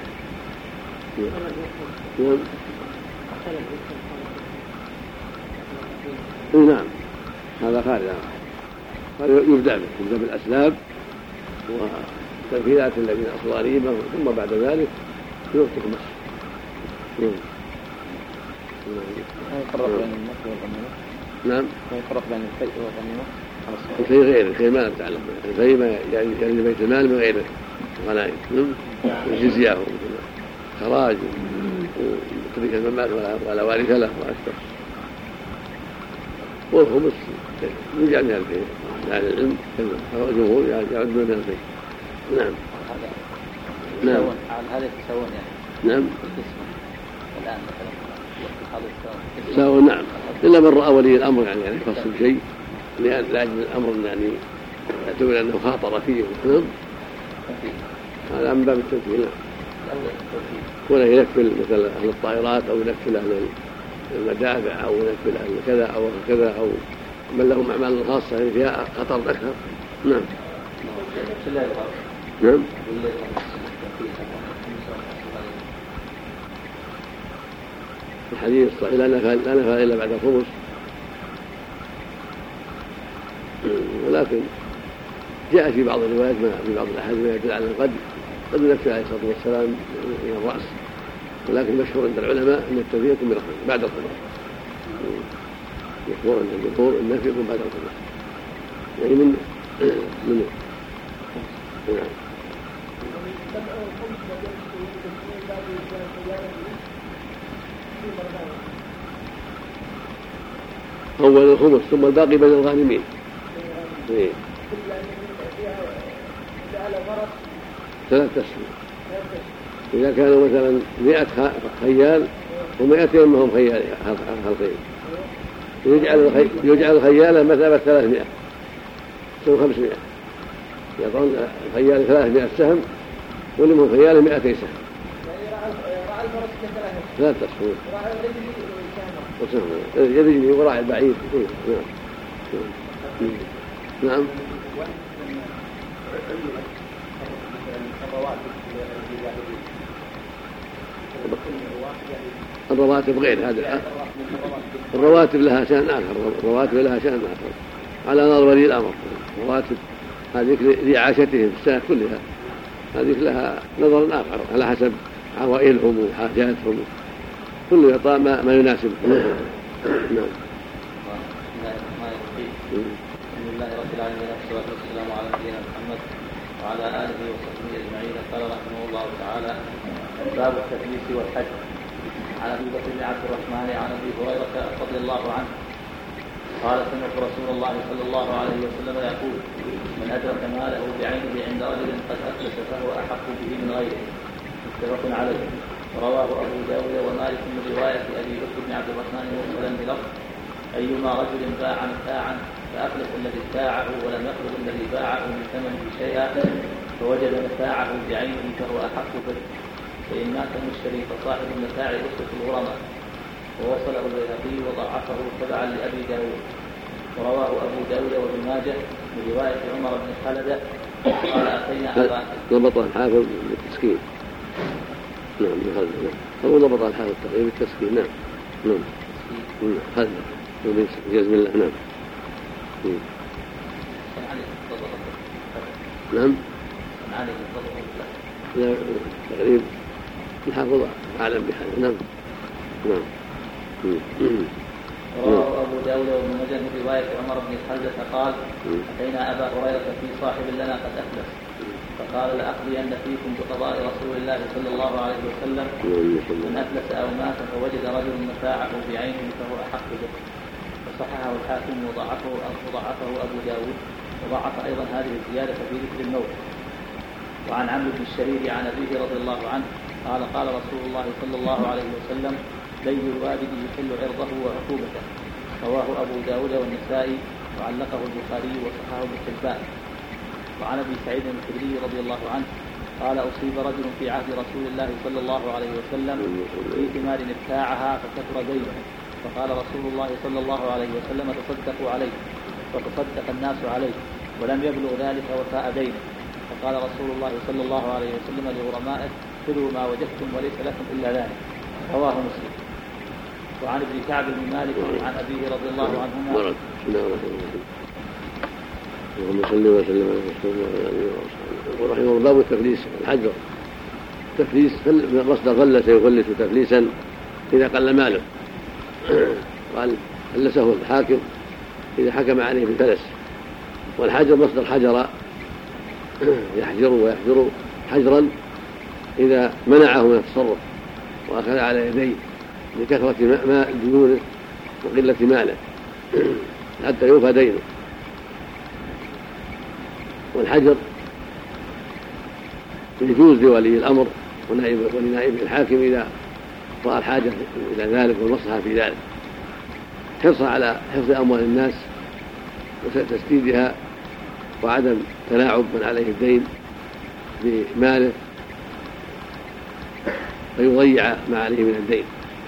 نعم نعم هذا خارج. هذا يبدأ به يبدأ بالأسباب وتنفيذات الذين أصل غنيمة، ثم بعد ذلك يفتح مصر. نعم يفرق بين النفي والغنيمة. نعم يفرق بين الفيء والغنيمة. الفيء غير الفيء ما نتعلم الفيء ما يعني يعني بيت المال من غير الغنائم، الجزية خراج وترك المال ولا وارث له وأكثر. والخمس يجعل من الفيء يعني العلم الجمهور يعد من الفيء. نعم نعم هذا يتساوون يعني. نعم الآن مثلا ساووا. نعم إلا من رأى ولي الأمر يعني يعني يخص بشيء لأن لأجل الأمر يعني يعتبر أنه خاطر فيه. نعم هذا من باب التنفيذ. ولا ينفل مثل أهل الطائرات أو ينفل أهل المدافع أو ينفل أهل كذا أو كذا أو من لهم أعمال خاصة فيها خطر أكثر. نعم نعم الحديث الصحيح لا نفع إلا بعد الخمس، ولكن جاء في بعض الروايات في بعض الأحاديث ما يدل على القدر قد ينفي عليه الصلاة والسلام من الرأس، ولكن مشهور عند العلماء أن التنفيذ يكون بعد الخمس. مشهور عند الجمهور النفي يكون بعد الخمس يعني من من نعم أول الخمس ثم الباقي بين الغانمين. إيه. ثلاث تسليم. إذا كانوا مثلا مئة خيال ومئتين منهم خيال خلقين يجعل يجعل الخيال مثابة ثلاثمائة ثم خمسمائة، يضعون الخيال ثلاثمائة سهم ولمن خيال مئتي سهم. ثلاث تسليم. يدري وراء البعيد. نعم نعم الرواتب غير هذا. الرواتب لها شأن آخر. الرواتب لها شأن آخر على نظر ولي الأمر. الرواتب هذه لإعاشتهم في السنة كلها، هذه لها نظر آخر على حسب عوائلهم وحاجاتهم، كل يعطى ما, ما يناسبه. نعم. الحمد لله رب العالمين والصلاة والسلام على نبينا محمد وعلى آله وصحبه أجمعين. قال رحمه الله تعالى: باب التفليس والحج. عن أبي بكر بن عبد الرحمن عن أبي هريرة رضي الله عنه قال: سمعت رسول الله صلى الله عليه وسلم يقول: من أدرك ماله بعينه عند رجل قد أفلس فهو أحق به من غيره. متفق عليه. رواه أبو داود ومالك من رواية أبي بكر بن عبد الرحمن مرسلا بلفظ: أيما رجل باع متاعا فأفلس الذي ابتاعه ولم يخرج الذي باعه من ثمنه شيئا فوجد متاعه بعينه فهو أحق به، فإن مات المشتري فصاحب المتاع يسقط الغرماء. ووصله البيهقي وضعفه تبعا لأبي داود. ورواه أبو داود وابن ماجه من رواية عمر بن خالد قال: أتينا أبا ضبط الحافظ بالتسكين. نعم هو ضبط الحافظ التقريب بالتسكين. نعم نعم هذا بجزم الله. نعم نعم لا تقريب الحافظ أعلم بهذا. نعم. نعم. رواه أبو داود وابن ماجه من رواية عمر بن الحزة قال: أتينا أبا هريرة في صاحب لنا قد أفلس، فقال: لأقضين فيكم بقضاء رسول الله صلى الله عليه وسلم، من أفلس أو مات فوجد رجل متاعه بعينه فهو أحق به. وصححه الحاكم وضعفه وضعفه أبو داود، وضعف أيضا هذه الزيادة في ذكر الموت. وعن عمرو بن الشرير عن أبيه رضي الله عنه قال: قال رسول الله صلى الله عليه وسلم: دي الوالد يحل عرضه وعقوبته. رواه أبو داود والنسائي وعلقه البخاري وصححه ابن حبان. وعن أبي سعيد الخدري رضي الله عنه قال: أصيب رجل في عهد رسول الله صلى الله عليه وسلم في ثمار ابتاعها فكثر دينه، فقال رسول الله صلى الله عليه وسلم: تصدقوا عليه. فتصدق الناس عليه ولم يبلغ ذلك وفاء دينه، فقال رسول الله صلى الله عليه وسلم لغرمائه: خذوا ما وجدتم وليس لكم إلا ذلك. رواه مسلم. وعن ابن كعب بن مالك عن أبيه رضي الله عنهما. اللهم صل وسلم على رسول الله ورحمه الله. باب التفليس الحجر. تفليس مصدر فلس يفلس تفليسا إذا قل ماله. قال فلسه الحاكم إذا حكم عليه بالفلس. والحجر مصدر حجر يحجر ويحجر حجرا إذا منعه من التصرف وأخذ على يديه لكثرة ماء ديونه وقلة ماله حتى يوفى دينه. والحجر يجوز لولي الأمر ولنائب الحاكم إذا رأى الحاجة إلى ذلك والمصلحة في ذلك، حرصا على حفظ أموال الناس وتسديدها وعدم تلاعب من عليه الدين بماله فيضيع ما عليه من الدين.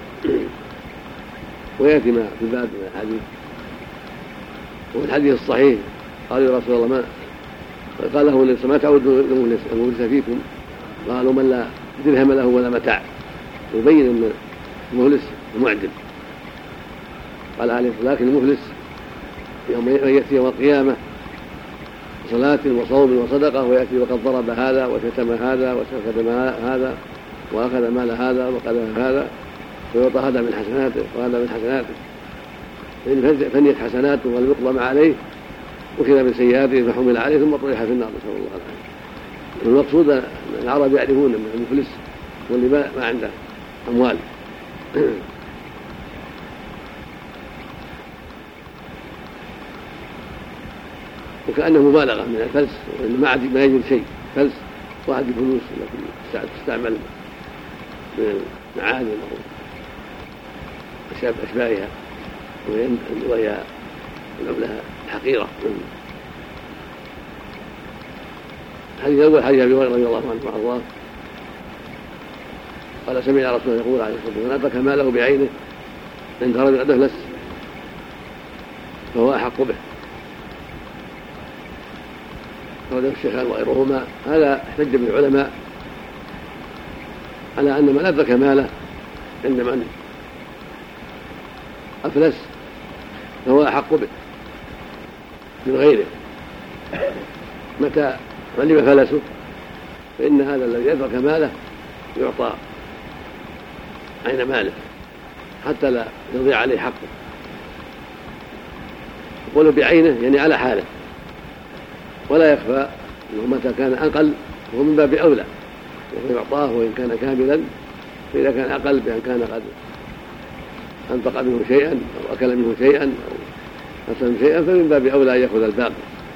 ويأتي ما في الباب من الحديث. وفي الحديث الصحيح قال يا رسول الله: ما قال له ما تعود المفلس فيكم؟ قالوا: من لا درهم له ولا متاع. يبين أن المفلس معدم. قال عليه الصلاة والسلام: لكن المفلس يوم يأتي يوم القيامة صلاة وصوم وصدقة ويأتي وقد ضرب هذا وشتم هذا وسفك دم هذا وأخذ مال هذا وقذف هذا، فيعطى هذا من حسناته وهذا من حسناته، فإن فنيت حسناته ولم يقضى عليه وكذا من سيئاته فحمل عليه ثم طرح في النار، نسأل الله العافية. المقصود أن العرب يعرفون أن المفلس واللي ما, ما عنده أموال. وكأنه مبالغة من الفلس، وإن ما عاد ما يجد شيء. فلس واحد الفلوس التي تستعمل من المعادن أو أشباهها وهي العملة الحقيرة. الحديث الأول حديث أبي هريرة رضي الله عنه وأرضاه قال: سمع رسول الله يقول عليه الصلاة والسلام: من أدرك ماله بعينه عند رجل قد أفلس فهو أحق به. قال الشيخان وغيرهما. هذا احتج به العلماء على أن من أدرك ماله عند من أفلس فهو أحق به من غيره. متى علم فلسه فإن هذا الذي أدرك ماله يعطى عين ماله حتى لا يضيع عليه حقه. يقول بعينه يعني على حاله، ولا يخفى أنه متى كان أقل هو من باب أولى يعطاه وإن كان كاملا، فإذا كان أقل بأن كان قد أنفق منه شيئا أو أكل منه شيئا أو أكل منه شيئا فمن باب أولى أن يأخذ الباقي.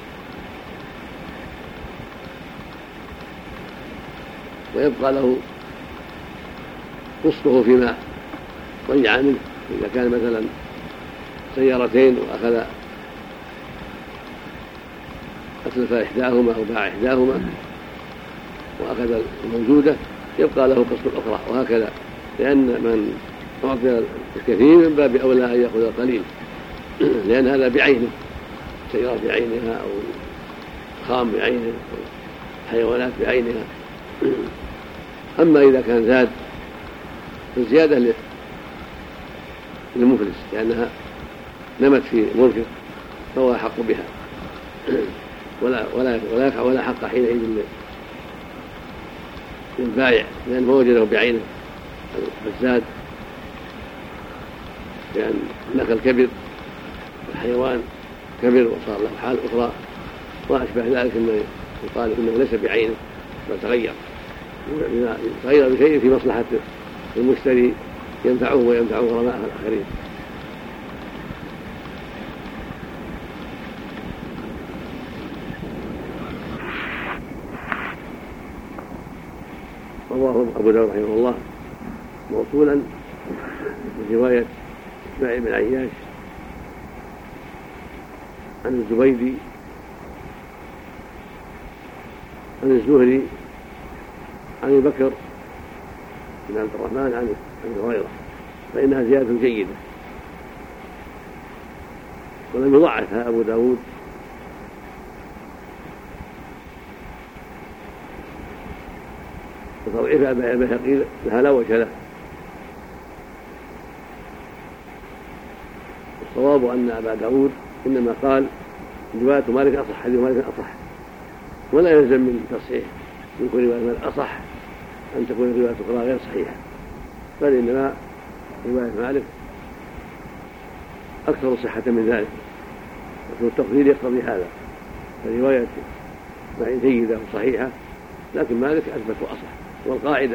ويبقى له نصفه فيما ضيع منه. إذا كان مثلا سيارتين وأخذ أتلف إحداهما أو باع إحداهما وأخذ الموجودة يبقى له قسط الأخرى، وهكذا، لأن من أعطي الكثير من باب أولى أن يأخذ القليل، لأن هذا بعينه، سيارة بعينها أو خام بعينه أو حيوانات بعينها. أما إذا كان زاد فالزيادة للمفلس لأنها نمت في ملكه فهو أحق بها، ولا ولا ولا يقع ولا حق حينئذ للبائع لأن ما وجده بعينه الزاد، لأن النخل كبر الحيوان كبر وصار له حال أخرى وأشبه ذلك أنه يقال إنه ليس بعينه بل تغير تغير بشيء في مصلحة المشتري ينفعه وينفع غرماء الآخرين. رواه أبو داود رحمه الله موصولا من رواية إسماعيل بن عياش عن الزبيدي عن الزهري عن أبي بكر بن عبد الرحمن عن أبي هريرة، فإنها زيادة جيدة ولم يضعفها أبو داود وتضعيفها البيهقي لها لا وجه له. الصواب أن أبا داود إنما قال رواية مالك أصح، حديث مالك أصح، ولا يلزم من تصحيح من كل رواية مالك أصح أن تكون الرواية الأخرى غير صحيحة، بل إنما رواية مالك أكثر صحة من ذلك، والتفضيل يقتضي هذا، فالرواية جيدة وصحيحة لكن مالك أثبت وأصح. والقاعدة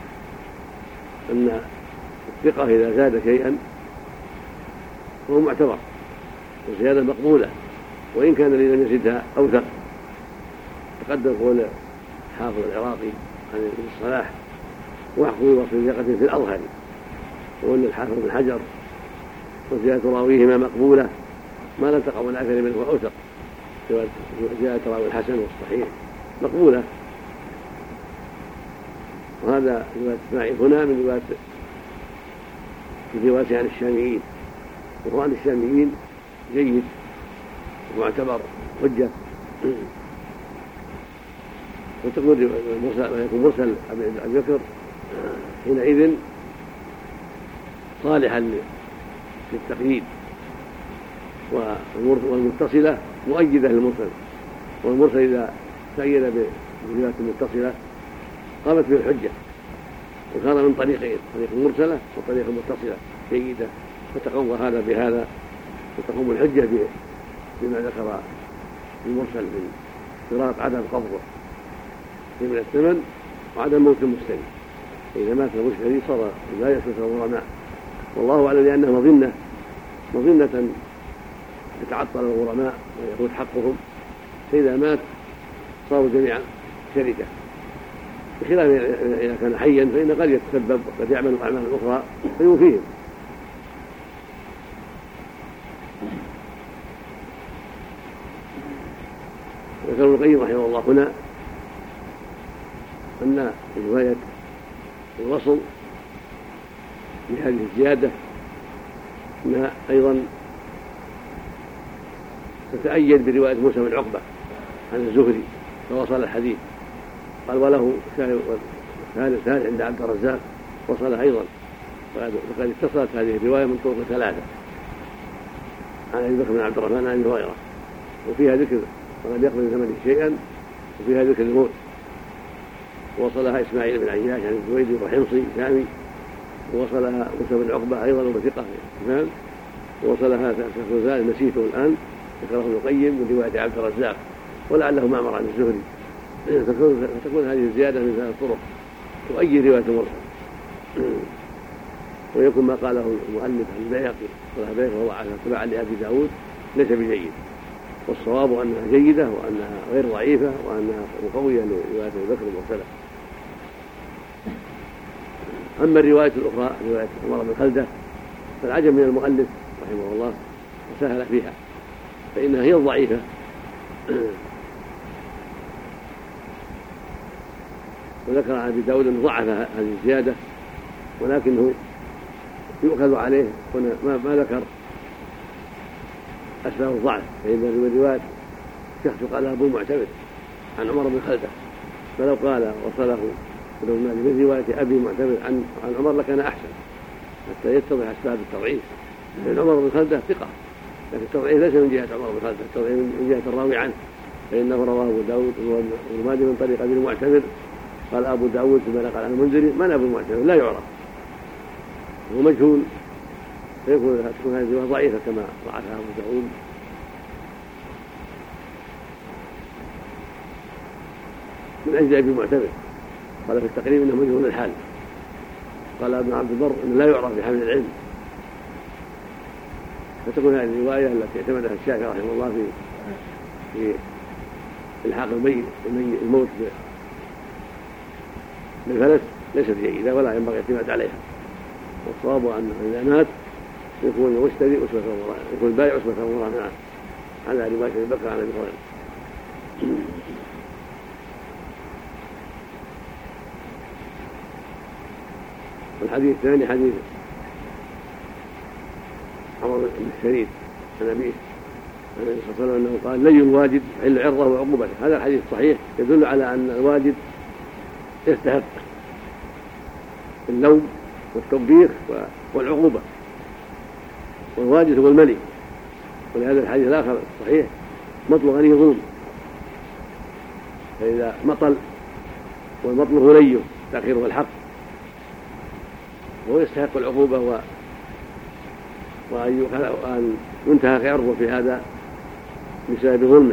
أن الثقة إذا زاد شيئا فهو معتبر والزيادة مقبولة وإن كان الذي لم يزدها أوثق. تقدم قول حافظ العراقي عن ابن الصلاح واحكم بوصف ثقة في الأظهر، وأن الحافظ بن حجر وزيادة راويهما مقبولة ما لم تقع من الأكثر منه أوثق، زيادة راوي الحسن والصحيح مقبولة. وهذا رواية إسماعيل هنا من رواية من رواية عن الشاميين، وهو عن الشاميين جيد ومعتبر حجة، وتكون ويكون مرسل أبي بكر حينئذ صالحا للتقييد، والمتصلة مؤيدة للمرسل، والمرسل إذا تأيد برواية المتصلة قامت به الحجة، وكان من طريقين، طريق مرسلة وطريق متصلة جيدة، فتقوى هذا بهذا وتقوم الحجة بما ذكر المرسل من اشتراط عدم قبضه من الثمن وعدم موت المشتري. إذا مات المشتري صار لا يسلك الغرماء، والله أعلم لأنها مظنة مظنة يتعطل الغرماء ويفوت حقهم، فإذا مات صاروا جميعا شركة، بخلاف إذا كان حيا فإن قد يتسبب وقد يعمل أعمالا أخرى فيوفيهم. ذكر ابن القيم رحمه الله هنا أن رواية الوصل بهذه الزيادة أنها أيضا تتأيد برواية موسى بن عقبة عن الزهري فوصل الحديث، قال وله ثالث عند عبد الرزاق وصلها أيضا، وقد اتصلت هذه الرواية من طرق ثلاثة عن أبي بكر بن عبد الرحمن عن أبي هريرة، وفيها ذكر ولم يقبل من ثمنه شيئا، وفيها ذكر الموت. ووصلها إسماعيل بن عياش عن الزبيدي وحمصي سامي، ووصلها موسى بن عقبة أيضا وثقة فهم، ووصلها شيخ نسيته الآن ذكره ابن القيم من رواية عبد الرزاق ولعله معمر عن الزهري، فتكون هذه الزيادة من ثلاث طرق تؤيد رواية المرسل، ويكون ما قاله المؤلف عن البيهقي قال البيهقي وهو على تبعا لأبي داود ليس بجيد، والصواب أنها جيدة وأنها غير ضعيفة وأنها مقوية لرواية أبي بكر المرسلة. أما الرواية الأخرى رواية عمر بن خلدة فالعجب من المؤلف رحمه الله وسهل فيها، فإنها هي الضعيفة وذكر عن أبي داود أنه ضعف هذه الزيادة، ولكنه يؤخذ عليه هنا ما, ما ذكر أسباب الضعف، فإن الرواية شخص قال أبو معتمد عن عمر بن خلدة، فلو قال وصله ولو من رواية أبي معتمد عن عن عمر لكان أحسن حتى يتضح أسباب التضعيف، لأن عمر بن خلدة ثقة، لكن التضعيف ليس من جهة عمر بن خلدة، التضعيف من جهة الراوي عنه، فإنه رواه أبو داود وابن ماجه من طريق أبي المعتمد قال أبو داود ثم نقل عن المنذري من أبو المعتمر لا يعرف هو مجهول، فيكون تكون هذه الرواية ضعيفة كما ضعفها أبو داود. من أجل أبي المعتمر قال في التقريب إنه مجهول الحال. قال ابن عبد البر إنه لا يعرف بحمل العلم، فتكون هذه الرواية التي اعتمدها الشافعي رحمه الله في في الحاق الميت الموت بالفلس ليست جيدة ولا ينبغي الاعتماد عليها، والصواب أنه إذا مات يكون المشتري أسوة وراء، يكون البائع أسوة وراء معه، على رواية أبي بكر عن أبي هريرة. والحديث الثاني حديث عمر بن الشريد عن أبيه عن النبي صلى الله عليه وسلم أنه قال: لي الواجد حل عرضه وعقوبته. هذا الحديث صحيح يدل على أن الواجد يستحق اللوم والتوبيخ والعقوبة، والواجد هو الملك. ولهذا الحديث الآخر صحيح: مطل غني ظلم، فإذا مطل والمطل غني تأخيره الحق وهو يستحق العقوبة و... وأن ينتهك عرضه في هذا بسبب ظلمه.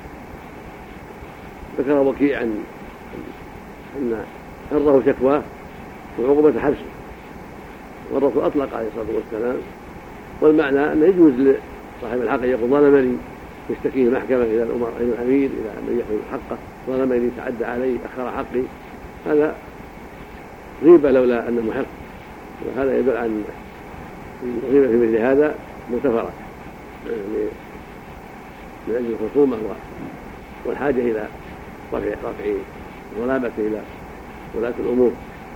ذكر وكيع عن أن عرضه شكواه وعقوبة حبسه، والرسول أطلق عليه الصلاة والسلام، والمعنى أنه يجوز لصاحب الحق يقول: ظلمني، يشتكيه المحكمة إلى الأمير إلى من يحمل حقه، ظلمني، تعدى علي، أخر حقي. هذا غيبة لولا أنه محق، وهذا يدل عن الغيبة في مثل هذا مغتفرة من أجل الخصومة والحاجة إلى رفع رفع ظلامته إلى ولاة الأمور.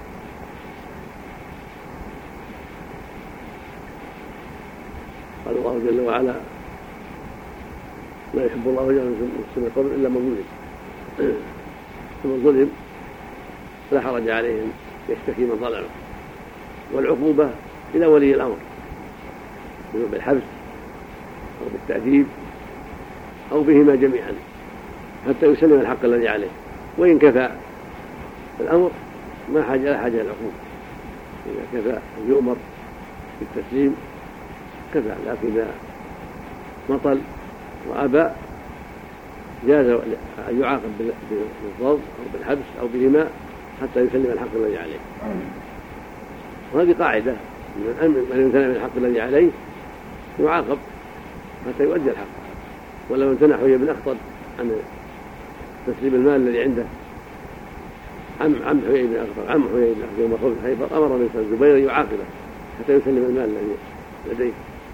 قال الله جل وعلا: لا يحب الله جل من القبر إلا من ظلم، فمن ظلم لا حرج عليه أن يشتكي من ظلمه. والعقوبة إلى ولي الأمر بالحبس أو بالتأديب أو بهما جميعا حتى يسلم الحق الذي عليه. وإن كفى الأمر ما حاجة لا حاجة العقوبة، إذا كفى أن يؤمر بالتسليم كفى، لكن إذا مطل وأبى جاز أن يعاقب بالضرب أو بالحبس أو بهما حتى يسلم الحق الذي عليه. وهذه قاعدة: من امتنع من الحق الذي عليه يعاقب حتى يؤدي الحق. ولو امتنع حيي بن أخطب عن تسليم المال الذي عنده، عم عم حيي بن أخطب عم حيي بن أخطب يوم خبز خيبر أمر من الزبير يعاقبه حتى يسلم المال الذي لديه.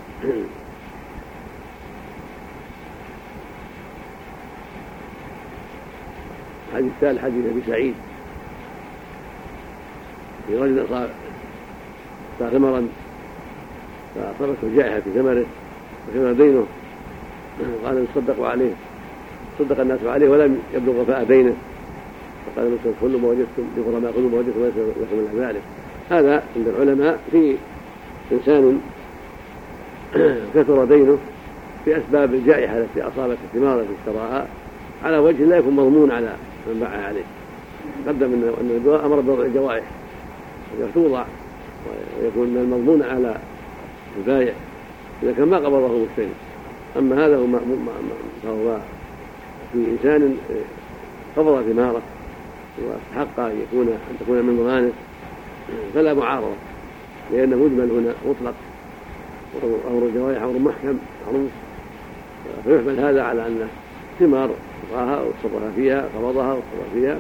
الحديث الثالث حديث أبي سعيد في رجل صار ثمرا فأصابته جائحة في ثمره وكان دينه، قال: يصدقوا عليه، صدق الناس عليه ولم يبلغ وفاء دينه، فقال: مثل كل ما وجدتم لغرماء كل ما وجدتم وليس لكم إلا ذلك. هذا عند العلماء في إنسان كثر دينه في أسباب الجائحة التي أصابت الثمار التي اشتراها على وجه لا يكون مضمون على من باع عليه. قدم أن الدواء أمر بوضع الجوائح توضع ويكون من المضمون على البائع إذا كان ما قبضه المشتري. أما هذا فهو في إنسان قبض ثماره واستحق أن يكون أن تكون من ضمانه فلا معارضة، لأنه مجمل هنا مطلق، أمر الجوائح أمر محكم معروف، فيحمل هذا على أن ثمار أبقاها وتصرف فيها، قبضها وتصرف فيها،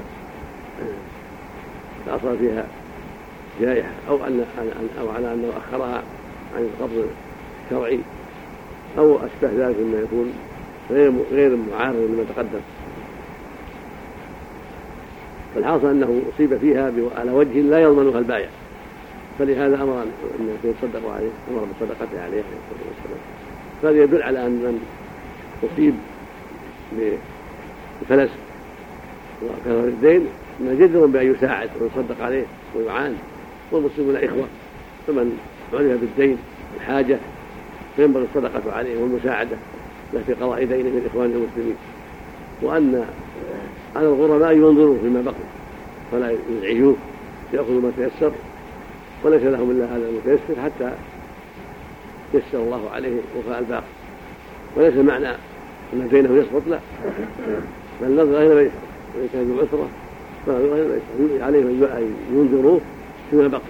فأصل فيها جائحة، أو أن أو على أنه أخرها عن القبض الشرعي أو أشبه ذلك مما يكون غير غير معارض لما تقدم. فالحاصل أنه أصيب فيها على وجه لا يضمنها البائع، فلهذا أمر أن يتصدق عليه، أمر بصدقته عليه. فهذا يدل على أن من أصيب بفلس وكثر الدين أنه جدير بأن يساعد ويصدق عليه ويعان، والمسلمون إخوة، فمن عرف بالدين الحاجة فينبغي الصدقة عليه والمساعدة له في قضاء دينه من إخوان المسلمين. وأن على الغرباء ينظروا فيما بقي، ولا يزعجوه، يأخذوا ما تيسر، وليس لهم إلا هذا المتيسر حتى يسر الله عليه وفاء الباقي. وليس معنى أن دينه يسقط، لا، بل نظر غير بيته، وإن كان ذو عسرة فنظر غير بيته عليه أن ينذروه فيما بقي.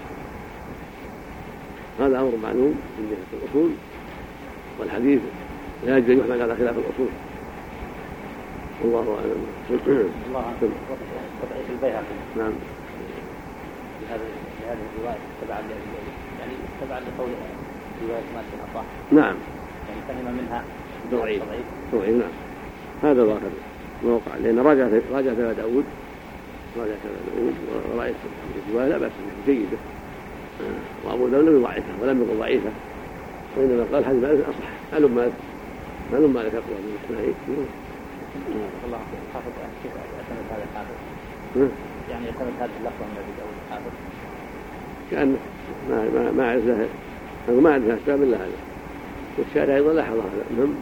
هذا أمر معلوم من جهة الأصول، والحديث لا يجوز يحمل على خلاف الأصول. والله أعلم. الله عنه وضعيف البيهقي. نعم. هذه هذه الرواية تبعا يعني تبعا لقول رواية مالك بن عطاء. نعم. يعني فهم منها ضعيف. ضعيف نعم. هذا ظاهر موقع، لأن راجع راجع أبا داود راجع أبا داود ورأيت الرواية لا بأس بها جيدة، وأبو داود لم يضعفها ولم يقل ضعيفة، وإنما قال حديث مالك أصح. معلوم مالك معلوم مالك أقوى من إسماعيل. الله حافظ كيف يعتمد هذا الحافظ؟ يعني يعتمد هذه اللفظة من أبي داود الحافظ؟ كأنه ما ما ما أعرف له، أنا ما أعرف أسباب إلا هذا، والشارع أيضا لاحظ هذا. المهم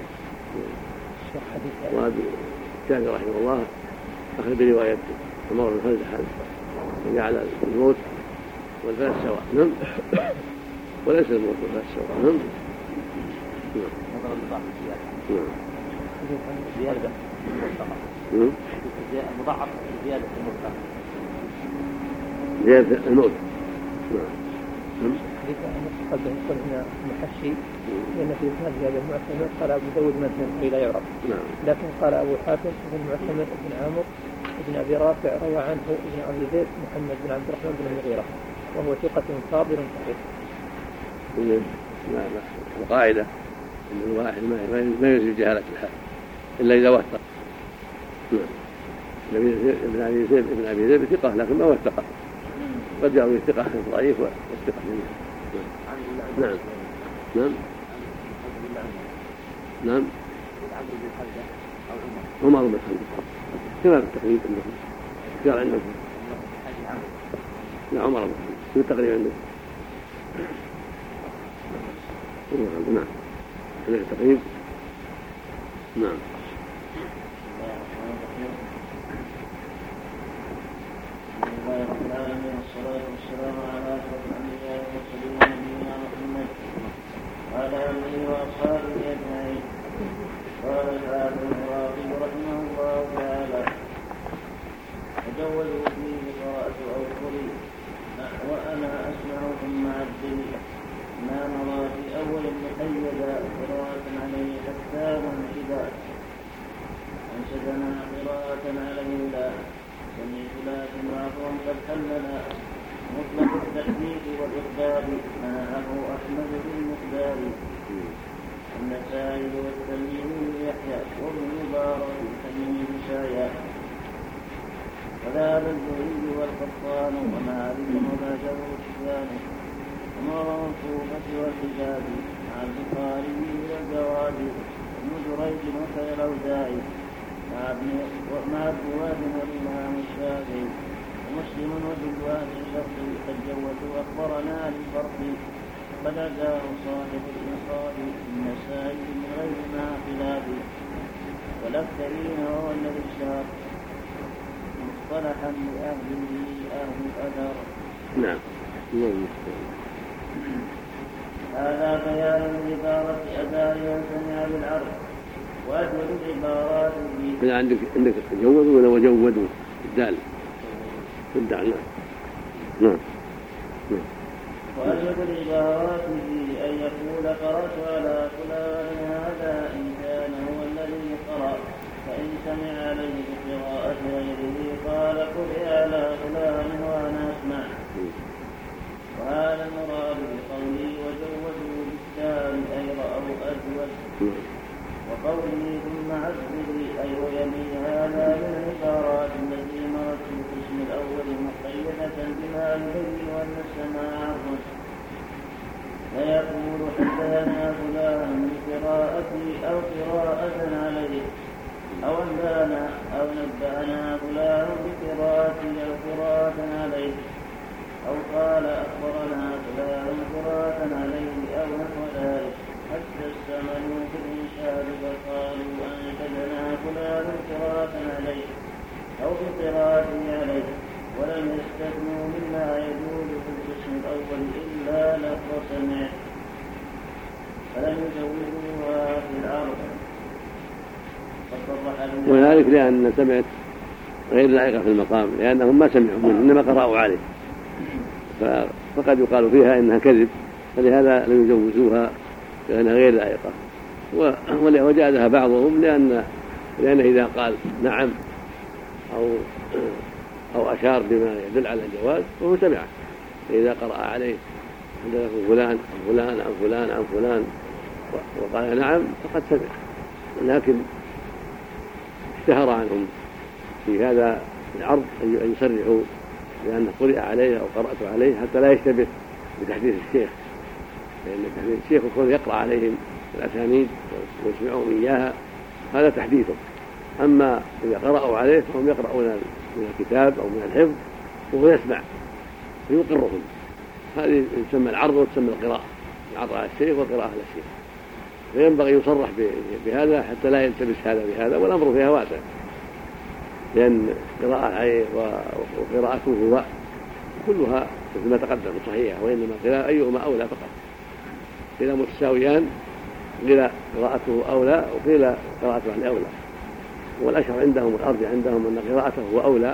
وأبي الشافعي رحمه الله أخذ برواية عمر بن خلد هذا وجعل الموت والفاس سواء. نعم. وليس الموت والفاس سواء. نعم. نعم. زيادة نعم. مضاعف زيادة الموت. زيادة الموت. نعم. حديث قد يقول هنا المحشي لأن في إسناد هذا المعتمد قال أبو داود مثلا لا يعرف. نعم. لكن قال أبو حاتم بن المعتمد بن عامر بن أبي رافع روى عنه ابن أبي زيد محمد بن عبد الرحمن بن المغيرة وهو ثقة صابر صحيح. لا لا القاعدة أن الواحد ما يزيد جهالة الحال إلا إذا وثق. نعم. ابن أبي زيد ابن أبي زيد ثقة لكن ما وثقه، قد جاءوا الثقة ضعيف والثقة منه. نعم. نعم. نعم. عمر بن الخطاب كما في التقريب عندكم قال عندكم. لا عمر بن الخطاب في التقريب عندكم. نعم. في التقريب. نعم. والصلاة والسلام على أشرف الأنبياء والمرسلين نبينا محمد وعلى آله وأصحابه أجمعين. قال الحافظ العراقي رحمه الله تعالى: تجوزوا فيه قراءة أو قري وأنا أسمع ثم عدلي ما نرى في أول مقيدا قراءة عليه حتى منشدا أنشدنا قراءة عليه لا سمعت لكن بعضهم قد حلنا مطلق التحديد والإخبار منعه أحمد بالمقدار النسائي والتلميذ يحيى وابن مبارك التلميذ شايع وذهب الزهري والقطان ومالك وماجه سفيان ومر الكوفة والحجاز مع البخاري والجواد وابن جريج وخير الأوزاعي مع الرواد والإمام الشافعي ومسلم وجلوان الشرقي قد جوزوا أخبرنا للفرق قد أداه صاحب الإنصاف النسائي من غير ما خلاف والأكثرين وهو الذي اشتهر مصطلحا لأهله أهل الأثر. نعم. هذا بيان لعبارة أداء سمع بالعرض وأجود العبارات في عندك عندك جودوا ولا وجودوا الدال الدال. نعم. نعم. وأجود العبارات فيه أن يقول قرأت على فلان هذا إن كان هو الذي قرأ، فإن سمع عليه بقراءة غيره قال قرئ على فلان وأنا أسمع. وهذا المراد بقوله وجودوا بالتالي أي رأوا أجود، وقوله ثم عزلي أي ويلي هذا من العبارات التي مرت في القسم الأول مقيدة بما يبين أن السماع الرد فيقول حدثنا فلان بقراءتي أو قراءة عليه أو أنبانا أو نبأنا فلان بقراءتي أو قراءة عليه أو قال أخبرنا فلان قراءة عليه أو نحو ذلك حتى استعملوا في الإنشاد فقالوا أنشدنا فلان قراءة عليه أو بقراءة عليه وذلك لأن سمعت غير لائقة في المقام، لأنهم ما سمعوا منه إنما قرأوا عليه، فقد يقال فيها إنها كذب، فلهذا لم يجوزوها لأنها غير لائقة. وجازها بعضهم لأن لأن إذا قال نعم أو أو أشار بما يدل على الجواز فهو سمعه. فإذا قرأ عليه حدث فلان عن فلان عن فلان عن فلان وقال نعم فقد سمع، لكن اشتهر عنهم في هذا العرض أن يصرحوا لأنه قرئ عليه أو قرأت عليه حتى لا يشتبه بتحديث الشيخ، لأن تحديث الشيخ يكون يقرأ عليهم الأسانيد ويسمعهم إياها، هذا تحديثه. أما إذا قرأوا عليه فهم يقرؤون من الكتاب أو من الحفظ وهو يسمع فيقرهم، هذه تسمى العرض وتسمى القراءة، العرض على الشيخ والقراءة على الشيخ. فينبغي يصرح بهذا حتى لا يلتبس هذا بهذا، والأمر فيها واسع، لأن قراءة عليه وقراءته هو كلها مثل ما تقدم صحيحة، وإنما قراءة أيهما أولى فقط، قيل متساويان، قيل قراءته أولى وقيل قراءته عن أولى، والأشهر عندهم والأرجح عندهم أن قراءته هو أولى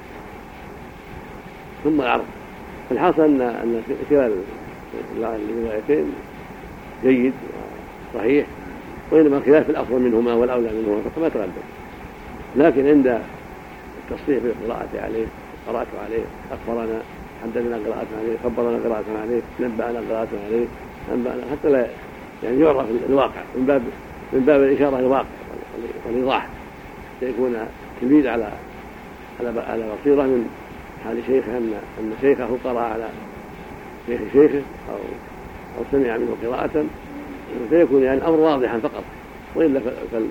ثم العرض. فالحاصل أن أن كلا الروايتين جيد وصحيح، وإنما خلاف الأفضل منهما والأولى منهما فما تقدم. لكن عند التصريح بالقراءة عليه، قرأت عليه، أخبرنا، حدثنا قراءة عليه، خبرنا قراءة عليه، نبأنا قراءة عليه، أنبأنا، حتى لا يعني يعرف الواقع من باب من باب الإشارة للواقع والإيضاح، سيكون تلميذ على على على بصيرة من حال شيخه أن أن شيخه قرأ على شيخ شيخه أو أو سمع منه قراءة، فيكون يعني الأمر واضحا فقط، وإلا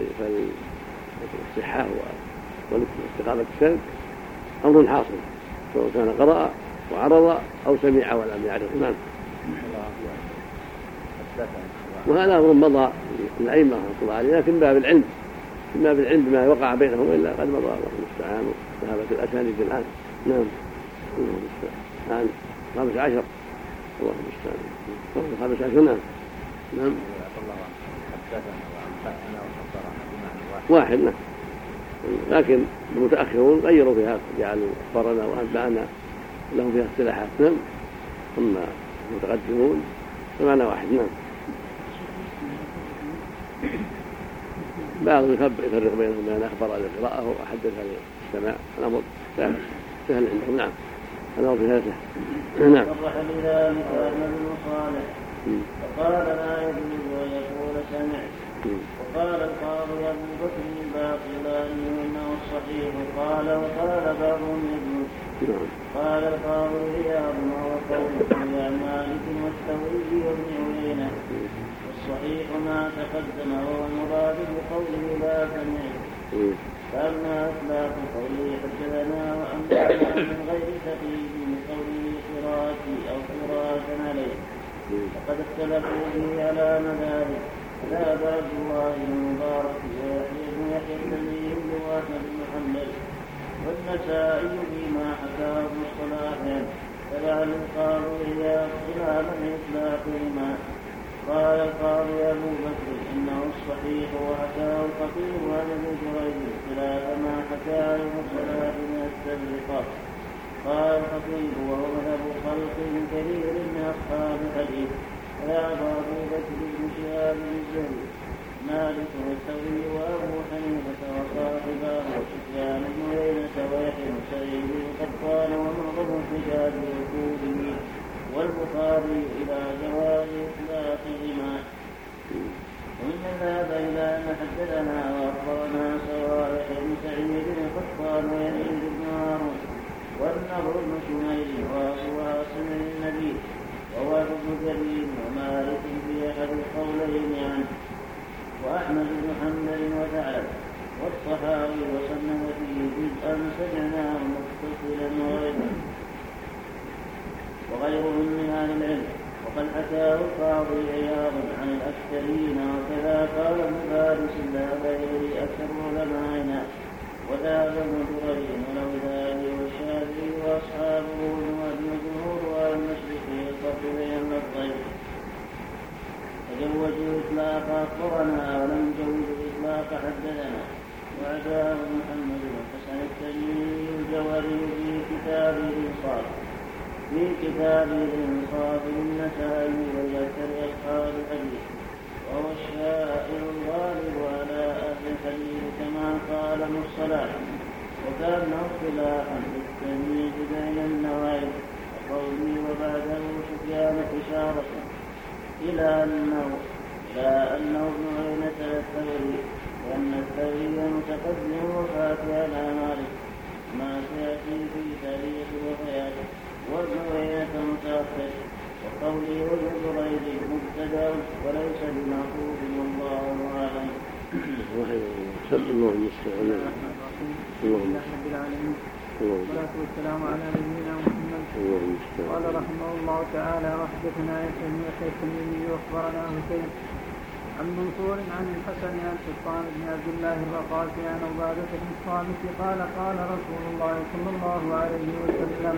فالصحة والاستقامة السلب أمر حاصل، سواء كان قرأ وعرض أو سمع ولم يعرف. نعم. وهذا أمر مضى الأئمة رحمة الله عليه، لكن باب العلم من باب العلم بما وقع بينهم، إلا قد مضى، الله المستعان، وذهبت الأسانيد الآن. نعم. الله المستعان. خامس عشر. الله المستعان. خامس عشر. نعم. نعم. واحد. نعم. لكن المتأخرون غيروا فيها، جعلوا أخبرنا وأنبأنا، لهم فيها اصطلاحات. نعم. أما المتقدمون فمعنى واحد. نعم. بعض يفرق بينهم بين أخبر على القراءة وأحدث على السماع، الأمر سهل سهل عندهم. نعم. الأمر في هذا سهل. نعم. صرح بذلك أحمد بن صالح فقال لا يجوز أن يقول سمعت. وقال القاضي أبو بكر الباقلاني إنه الصحيح، قال وقال بعضهم يجوز. قال القاضي عياض وهو قول إلى مالك والثوري وابن عيينة، والصحيح ما تقدم وهو المراد بقوله لا سمعت. فأما إطلاق قوله حدثنا وأنبأنا من غير تقييد بقوله قراءتي أو قراءة عليه فقد اختلفوا به على مذاهب، ذهب عبد الله بن المبارك ويحيى بن يحيى التميمي وأحمد بن حنبل والنسائي فيما حكاه ابن الصلاح تبع للقاضي عياض خلاف إطلاقهما. قال القاضي أبو بكر إنه الصحيح وحكاه الخطيب عن ابن جريج خلاف ما حكاه ابن الصلاح من التفرقة. قال الخطيب وهو مذهب خلق كثير من أصحاب الحديث، وذهب أبو بكر بن شهاب الزهري مالك والثوري وأبو حنيفة وصاحبه وسفيان بن عيينة ويحيى بن سعيد القطان ومعظم الرجال وكوله والبخاري إلى جواز إطلاقهما. ومن ذهب إلى أن حدثنا وأخبرنا صالح بن سعيد القطان ويزيد بن هارون والنضر بن شميل وأبو عاصم النبي ووهب بن جرير ومالك في أحد القولين عنه وأحمد بن حنبل وثعلب والطحاوي وصنف فيه جزءا سمعناه متصلا وغيره وغيرهم من أهل العلم. وقد حكاه القاضي عياض عن الأكثرين، وكذا قال ابن فارس لا غير أكثر علمائنا، وذهب ابن جريج والأوزاعي والشافعي وأصحابه والجمهور والمشرق الفرق بين اللفظين، فجوزوا إطلاق أخبرنا ولم يجوزوا إطلاق حدثنا، أعداه محمد بن حسن التميمي الجوهري في كتابه الإنصاف في كتابه الإنصاف للنسائي ولأكثر أصحاب الحديث، وهو الشائع الغالب على أهل الحديث كما قال مصطلح، وكان اصطلاحا للتمييز بين النوعين. وقولي وبعده سفيان إشارة إلى أنه إلى أنه ابن عيينة الثوري، لأن الثوري متقدم وفاته على مالك ما سيأتي في تاريخ وفاته، وابن عيينة متأخر. وقولي وابن جريج مبتدأ وليس بمعقول والله أعلم. الله المستعان. اللهم رب العالمين والصلاة والسلام على نبينا محمد. قال رحمه الله تعالى: وحدثنا يحيى بن يحيى التميمي واخبرنا حسين عن منصور عن الحسن عن سلطان بن عبد الله الرقاشي عن عبادة بن الصامت قال: قال رسول الله صلى الله عليه وسلم: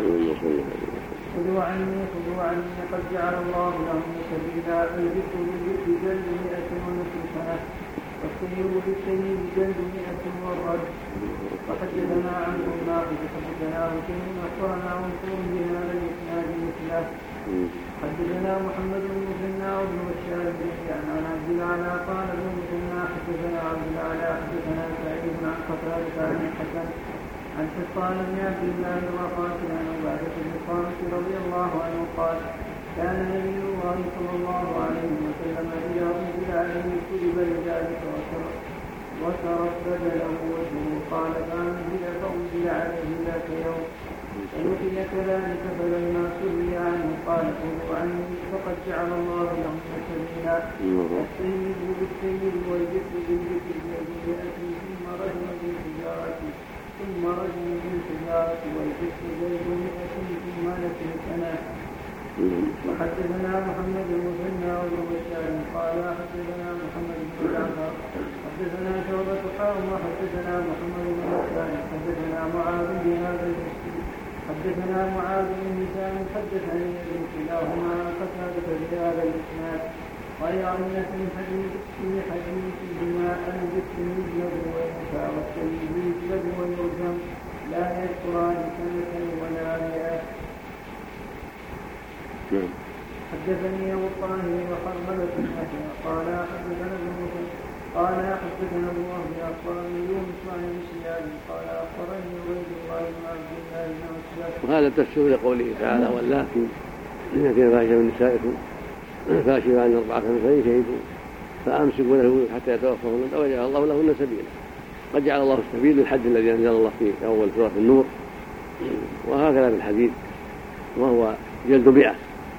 خذوا عني خذوا عني قد جعل الله لهم سبيلا، البت بالبت جلد مئة ونصف سنة، والسير بالسير جلد مئة والرد. وحدثنا عنه الناقد حدثنا حسين اخبرنا منصور بهذا الاسناد مثله. حدثنا محمد بن مثنى وابن بشار بن عن عبد الاعلى قال ابن مثنى حدثنا عبد الاعلى حدثنا سعيد عن قتادة عن الحسن عن سلطان بن عبد الله الرقاشي عن عبادة بن الصامت رضي الله عنه قال: كان نبي الله صلى الله عليه وسلم إذا أنزل عليه كتب لذلك وتردد له وجهه قال: فأنزل فأنزل عليه ذاك يوم فنحي كذلك فلما سئل عنه قال: خذوا عني فقد جعل الله لهم سبيلا، السيد بالسيد والبكر بالبكر بالمئة ثم رجم بالحجارة ثم رجم بالحجارة والبكر بالمئة ثم نسل سنة. وحدثنا محمد بن مثنى وابن بشار قال: حدثنا محمد بن جعفر حدثنا شعبة حاوم وحدثنا محمد بن بشار حدثنا معاذ بهذا الاسم حدثنا معاذ بن هشام حدثني ابن كلاهما قتادة بهذا الاسناد، غير ان في الحديث في حديثهما البت يجلد وينفى والسيد يجلد ويرجم لا يذكران سنة ولا مئة. حدثني ابو الطاهر وحرملة بن يحيى قال حدثنا ابن مسلم قال حدثنا ابو وهب اخبرني يونس عن شهاب قال اخبرني عبيد الله بن عبد الله بن مسعود. وهذا تفسير لقوله تعالى: واللاتي يأتين فاحشة من نسائكم فاشهدوا عن أربعة فإن شهدوا فأمسكوا له حتى يتوفاهن أو يجعل الله لهن سبيلا. قد جعل الله السبيل للحد الذي أنزل الله في أول سورة النور، وهكذا في الحديث، وهو جلد مئة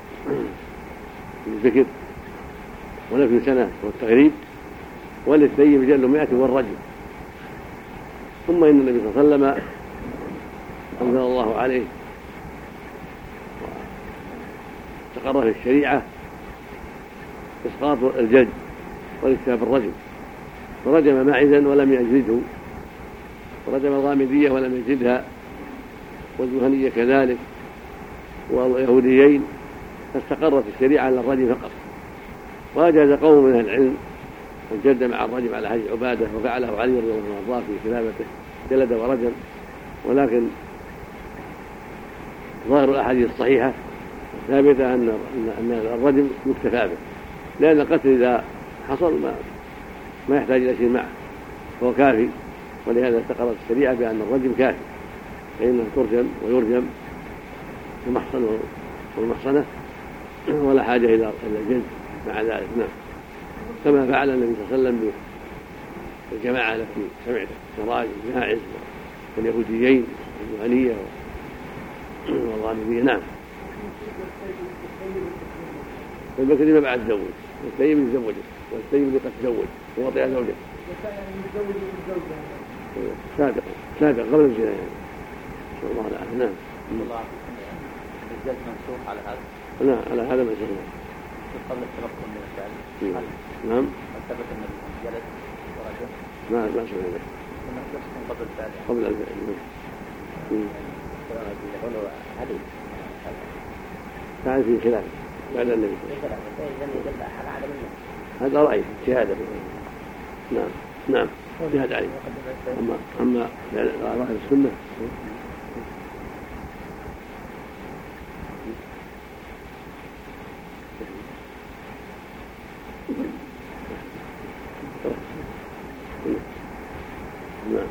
للذكر ونفي سنة والتغريب، وللثيب جلد مئة والرجم. ثم إن النبي صلى الله عليه وسلم أنزل الله عليه تقرر في الشريعة إسقاط الجلد والاكتفاء بالرجم، فرجم ماعزا ولم يجلده، ورجم الغامدية ولم يجلدها، والجهنية كذلك، واليهوديين، فاستقرت الشريعة على الرجم فقط. وأجاز قوم من العلم الجلد مع الرجم على حديث عبادة، وفعله علي رضي الله عنه في خلافته جلد ورجم، ولكن ظاهر الأحاديث الصحيحة ثابتة أن أن الرجم يكتفى به، لأن القتل إذا حصل ما ما يحتاج إلى شيء معه، فهو كافي. ولهذا استقرت الشريعة بأن الرجم كافي، فإنه ترجم ويرجم المحصن والمحصنة ولا حاجة إلى الجلد مع ذلك. نعم، كما فعل النبي صلى الله عليه وسلم بالجماعة التي سمعت سراج ماعز واليهوديين والجهنية والغامدية. نعم، والبكري ما بعد تزوج، والسيب اللي تزوجه، والسيب اللي قد تزوج ووطئ زوجته سابقا سابقا قبل الزنا يعني. نسأل الله العافية. نعم. الجلد منسوخ على هذا؟ لا، على هذا منسوخ قبل التمكن من الفعل. نعم. ثبت أن الجلد ورجم. ما ما سمع ذلك. قبل الفعل. قبل الفعل. هذه. فعل في خلاف بعد النبي. هذا رأي شهادة. نعم. نعم جهاد عليه. أما أما ظاهر السنة نعم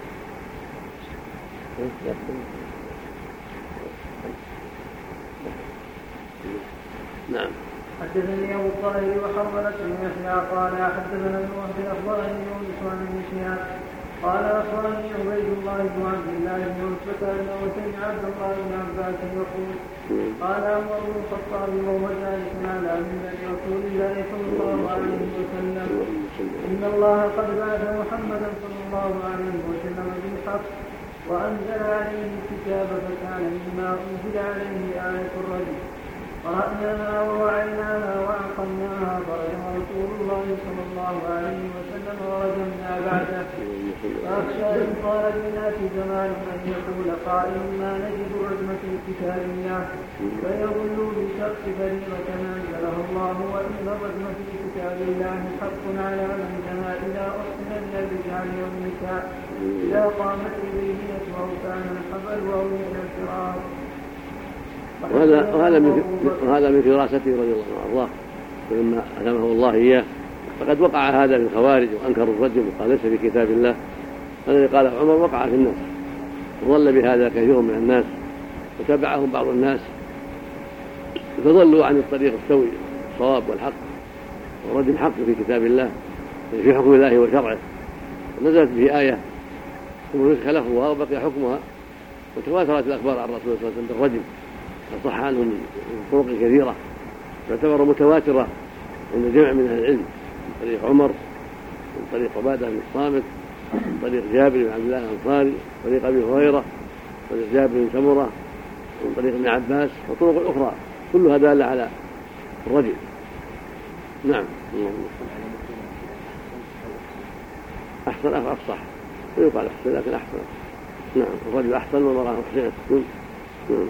نعم. حدثني ابو الطاهر وحرملة بن يحيى قال حدثنا ابن وهب اخبرني يونس عن ابن شهاب قال اخبرني عبيد الله بن عبد الله بن عتبة انه سمع عبد الله بن عباس يقول قال عمر بن الخطاب وهو جالس على منبر رسول الله صلى الله عليه وسلم ان الله قد بعث محمدا صلى الله عليه وسلم بالحق وانزل عليه الكتاب فكان مما انزل عليه آية الرجل قرأناها ووعيناها وعقلناها فرجم رسول الله صلى الله عليه وسلم ورجمنا بعده فأخشى إن قال بالناس زمان أن يقول قائل ما نجد رجمة في كتاب الله فيغلوا بشخص فريضة ما أنزله الله وإن الرجم في كتاب الله حق على من زنى إذا أحسن من الرجال والنساء إذا قامت البينة أو كان الحبل أو من الفراق. وهذا وهذا من وهذا من فراسته رضي الله عنه وارضاه ولما ألهمه الله إياه فقد وقع هذا في الخوارج وأنكروا الرجم وقال ليس في كتاب الله. هذا اللي قاله عمر وقع في الناس وضل بهذا كثير من الناس وتبعهم بعض الناس فضلوا عن الطريق السوي الصواب والحق والرجم حق في كتاب الله في حكم الله وشرعه. نزلت به آية ثم نسخ لفظها وبقي حكمها وتواترت الأخبار عن الرسول صلى الله عليه وسلم بالرجم فصح عنه من طرق كثيرة تعتبر متواترة عند جمع من أهل العلم من طريق عمر من طريق عبادة بن الصامت من طريق جابر بن عبد الله الأنصاري من طريق أبي هريرة من طريق جابر بن سمرة من طريق ابن عباس وطرق أخرى كلها دالة على الرجل. نعم أحسن أفصح ويقال أحسن لكن أحسن. نعم الرجل أحسن والمرأة أحسن. نعم.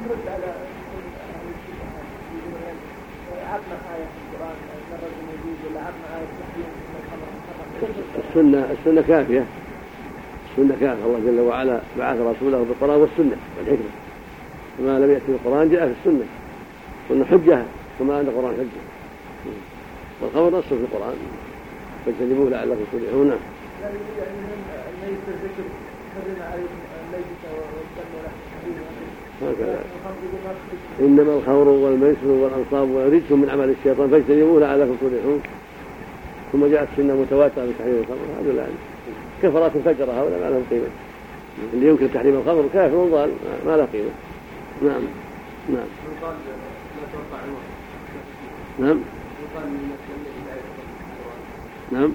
السنة السنة كافية السنة كافية. الله جل وعلا بعث رسوله بالقرآن والسنة والحكمة وما لم يأتي بالقرآن جاء في السنة والسنة حجة كما أن القرآن حجة والخبر نص في القرآن فاجتنبوه لعلكم تفلحون. هكذا إنما الخمر والميسر والأنصاب ورجس من عمل الشيطان فاجتنبوه لعلكم تفلحون. ثم جاءت السنة متواترة بتحريم الخمر هذا لا كفرات فجر هؤلاء ما لهم قيمة. اللي يمكن تحريم الخمر كافر وضال ما له قيمة. نعم نعم نعم نعم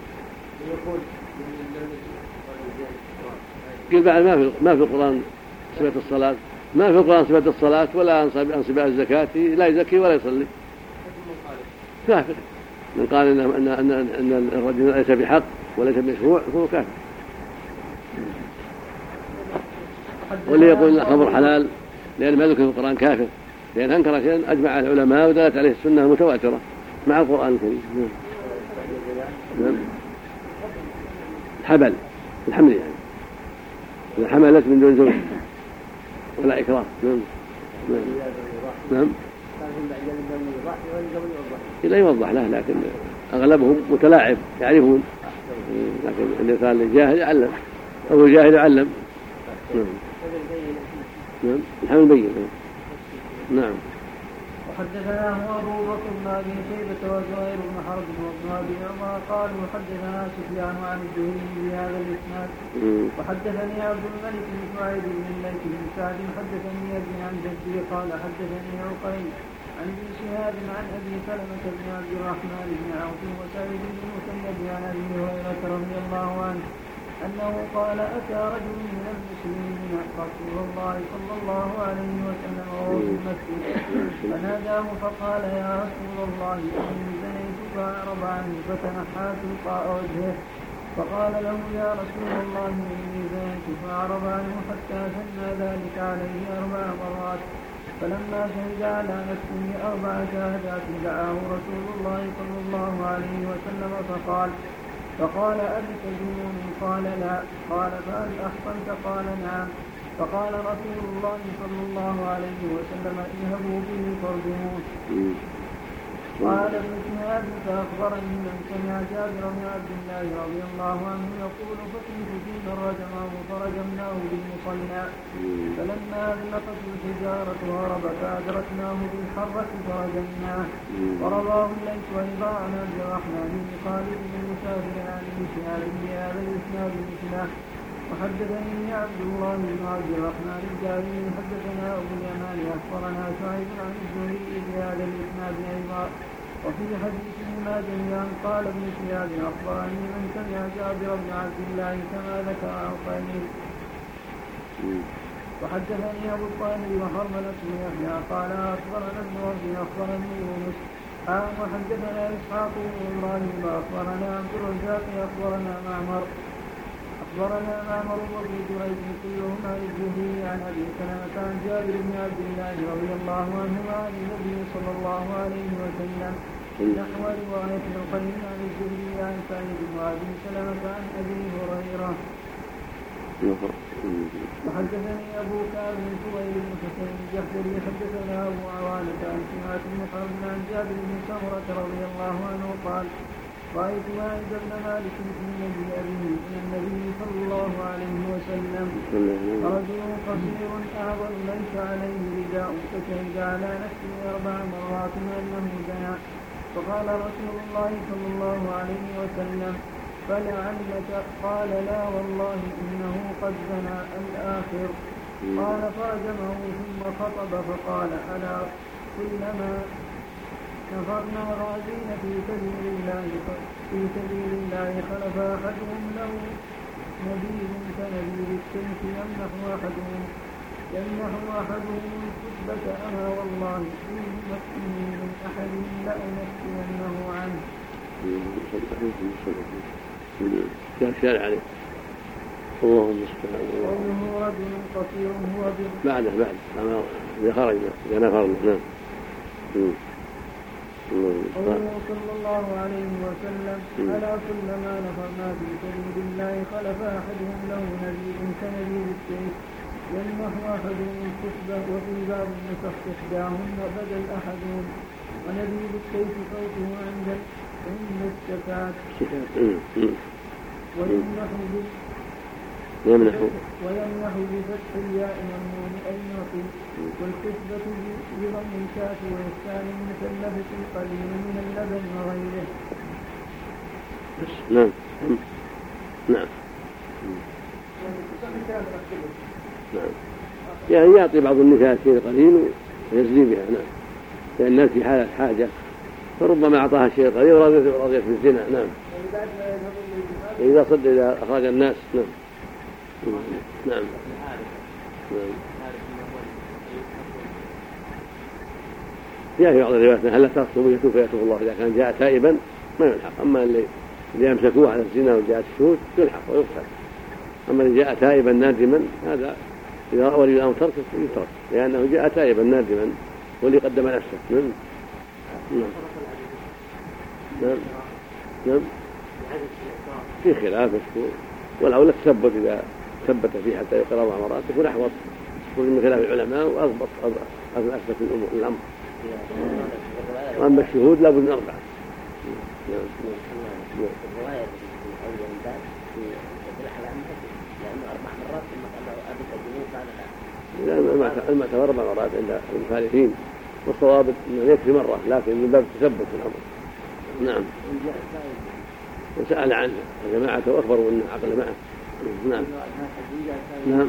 قل بعد ما في ما في القرآن صفة الصلاة ما في القرآن صفة الصلاة ولا عن صفة الزكاة لا يزكي ولا يصلي كافر. من قال إن أن أن أن الرجل ليس بحق وليس بمشروع فهو كافر. واللي يقول إن الخمر حلال لأن ما ذكر في القرآن كافر لأن أنكر شيئا أجمع العلماء ودلت عليه السنة المتواترة مع القرآن الكريم. نعم حبل الحمل يعني إذا حملت من دون زوج ولا إكراه. نعم نعم لا يوضح له لكن أغلبهم متلاعب يعرفون لكن الإنسان الجاهل يعلم أو الجاهل يعلم. نعم نعم الحمل بين. نعم. وحدثناه أبو بكر بن أبي شيبة وزهير بن حرب وابن أبي عمر قالوا حدثنا سفيان عن الزهري بهذا الإسناد. وحدثني عبد الملك بن سعيد بن الليث بن سعد حدثني أبي عن جدي قال حدثني عقيل عن ابن شهاب عن أبي سلمة بن عبد الرحمن بن عوف وسعيد بن المسيب عن أبي هريرة رضي الله عنه أنه قال أتى رجل من المسلمين رسول الله صلى الله عليه وسلم وهو في المسجد فناداه فقال يا رسول الله إني زنيت فأعرض عنه فتنحى تلقاء وجهه فقال له يا رسول الله إني زنيت فأعرض عنه حتى ثنى ذلك عليه أربع مرات فلما شهد على نفسه أربع شهادات دعاه رسول الله صلى الله عليه وسلم فقال فقال أبتدروني؟ قال لا. قال فهل أحصنت؟ قال نعم. فقال رسول الله صلى الله عليه وسلم اذهبوا به فارجموه. قال ابن شهاب فأخبرني من سمع جابر بن عبد الله رضي الله عنه يقول فكنت في من رجمه فرجمناه بالمصلى فلما أذلقت الحجارة هرب فأدركناه بالحرة فرجمناه. ورواه الليث أيضا عن عبد الرحمن بن خالد بن مسافر عن ابن شهاب بهذا الإسناد مثله. وحدثني عبد الله بن عبد الرحمن الجاري حدثنا أبو اليمان أخبرنا شعيب عن الزهري بهذا الإسناد أيضا. وفي حديثهما جميعا قال ابن شهاب أخبرني من سمع جابر بن عبد الله كما ذكر عن قليل. وحدثني أبو الطاهر وحرملة بن يحيى قال أخبرنا ابن وهب أخبرني يونس آم وحدثنا إسحاق بن إبراهيم أخبرنا عبد الرزاق أخبرنا معمر أخبرنا معمر وابن جريج كلهم عن الزهري عن أبي سلمة عن جابر بن عبد الله رضي الله عنهما عن النبي صلى الله عليه وسلم نحو رواية القيم عن الزهري عن سعيد بن أبي سلمة عن أبي هريرة. وحدثني أبو كامل سويد بن حسين الجحدري حدثنا أبو عوانة عن سمعة بن حرب عن جابر بن سمرة رضي الله عنه قال رأيت ماعز بن مالك في نبي أبيه من النبي صلى الله عليه وسلم رجل قصير أعظم ليس عليه رداء فشهد على نفسه أربع مرات أنه زنى. فقال رسول الله صلى الله عليه وسلم فلعلك؟ قال لا والله إنه قد زنى الآخر. قال فرجمه ثم خطب فقال ألا كلما نفرنا غازين في سبيل الله في سبيل الله خلف أحدهم له نبيذ كنبيذ السيف يمنح أحدهم يمنح أحدهم الكتبة أما والله إني مكني من أحد لأنكرنه عنه. كان شارع عليه اللهم استعان. قوله رجل قصير هو بر بعده بعد إذا خرجنا إذا نفرنا. نعم. قوله صلى الله عليه وسلم ألا كلما نفرنا في سبيل الله خلف أحدهم له نبيذ كنبيذ السيف يمنح أحدهم الكتبة وفي باب النسخ إحداهن بدل أحدهم ونبيذ السيف صوته عند عند الشفاة ويمنح ويمنح بفتح الياء والنون أي نعطي والكتبة بضم الكاف والإسكان المثلثة القليل من اللبن وغيره. نعم نعم نعم يعني يعطي بعض النساء شيء قليل ويزني بها. نعم لأن الناس في حالة حاجة فربما أعطاها شيء قليل ورضيت بالزنا. نعم إذا صد إذا أخرج الناس. نعم نعم نعم جاء في بعض الروايات هل لا تخطب يتوب فيتوب الله إذا كان جاء تائبا ما يلحق. أما اللي يمسكوه على الزنا وجاءت الشهود يلحق ويقتل. أما اللي جاء تائبا نادما هذا إذا ولي الأمر تركه يترك لأنه جاء تائبا نادما واللي قدم نفسه. نعم نعم نعم نعم في خلاف مشكور والأولى التثبت إذا ثبت فيه حتى يقرأ أربع مرات يكون أحوط من خلاف العلماء وأضبط أثبت الأمر. وأما الشهود لابد من أربعة. نعم الرواية أول الباب في الأحلام لأنه أربع مرات ثم قال أبي الجنود بعد لا المعتبر أربع مرات عند المخالفين والصواب أنه يكفي مرة لكن من باب تثبت الأمر. نعم وسأل عنه جماعة وأخبروا أن عقل معه. نعم نعم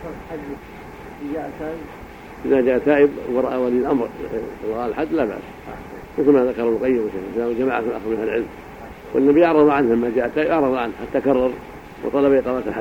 إذا جاء تائب ورأى ولي الأمر وراء الحد لا بأس مثل ما ذكر ابن القيم وجماعة الآخر من العلم. والنبي أعرض عنه لما جاء تائب أعرض عنه حتى كرر وطلب إقامة الحد.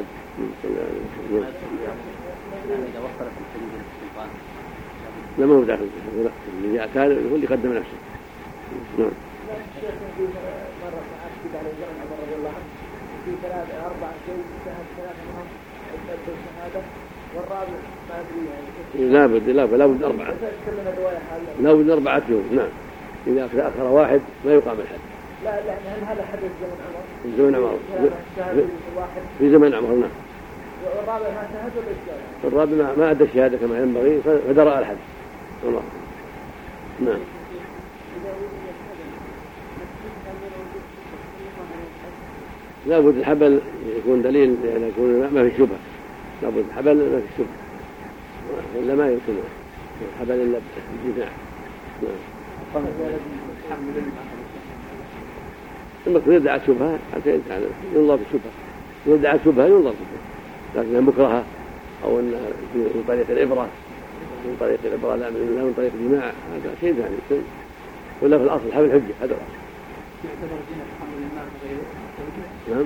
لما هو داخل اللي جاء تائب هو اللي قدم نفسه. نعم مرة أكد على زمن عمر رضي الله عنه في ثلاثة أربعة شيء شهد ثلاثة منهم أدى الشهادة والرابع ما أدري يعني. لا بد لا بد لا بد أربعة. لا بد أربعة يوم. نعم إذا تأخر واحد ما يقام الحد. لا يعني هل هذا حدث زمن عمر؟ في زمن عمر في زمن عمر نعم. والرابع ما شهد الإسلام. الرابع ما أدى الشهادة كما ينبغي فدرأ الحد. الله. نعم. لا بد الحبل يكون دليل يعني يكون ما في شبهة. لا بد الحبل ما في شبهة. إلا ما يمكن الحبل إلا بالجماع. نعم. المكروه يدعى شبهة حتى ينظر في الشبهة. يدعى شبهة ينظر في الشبهة. لكن مكرهة أو أن من طريق الإبرة من طريق الإبرة لا من طريق الجماع هذا شيء ثاني. ولا في الأصل الحبل حجة هذا الأصل. نعم.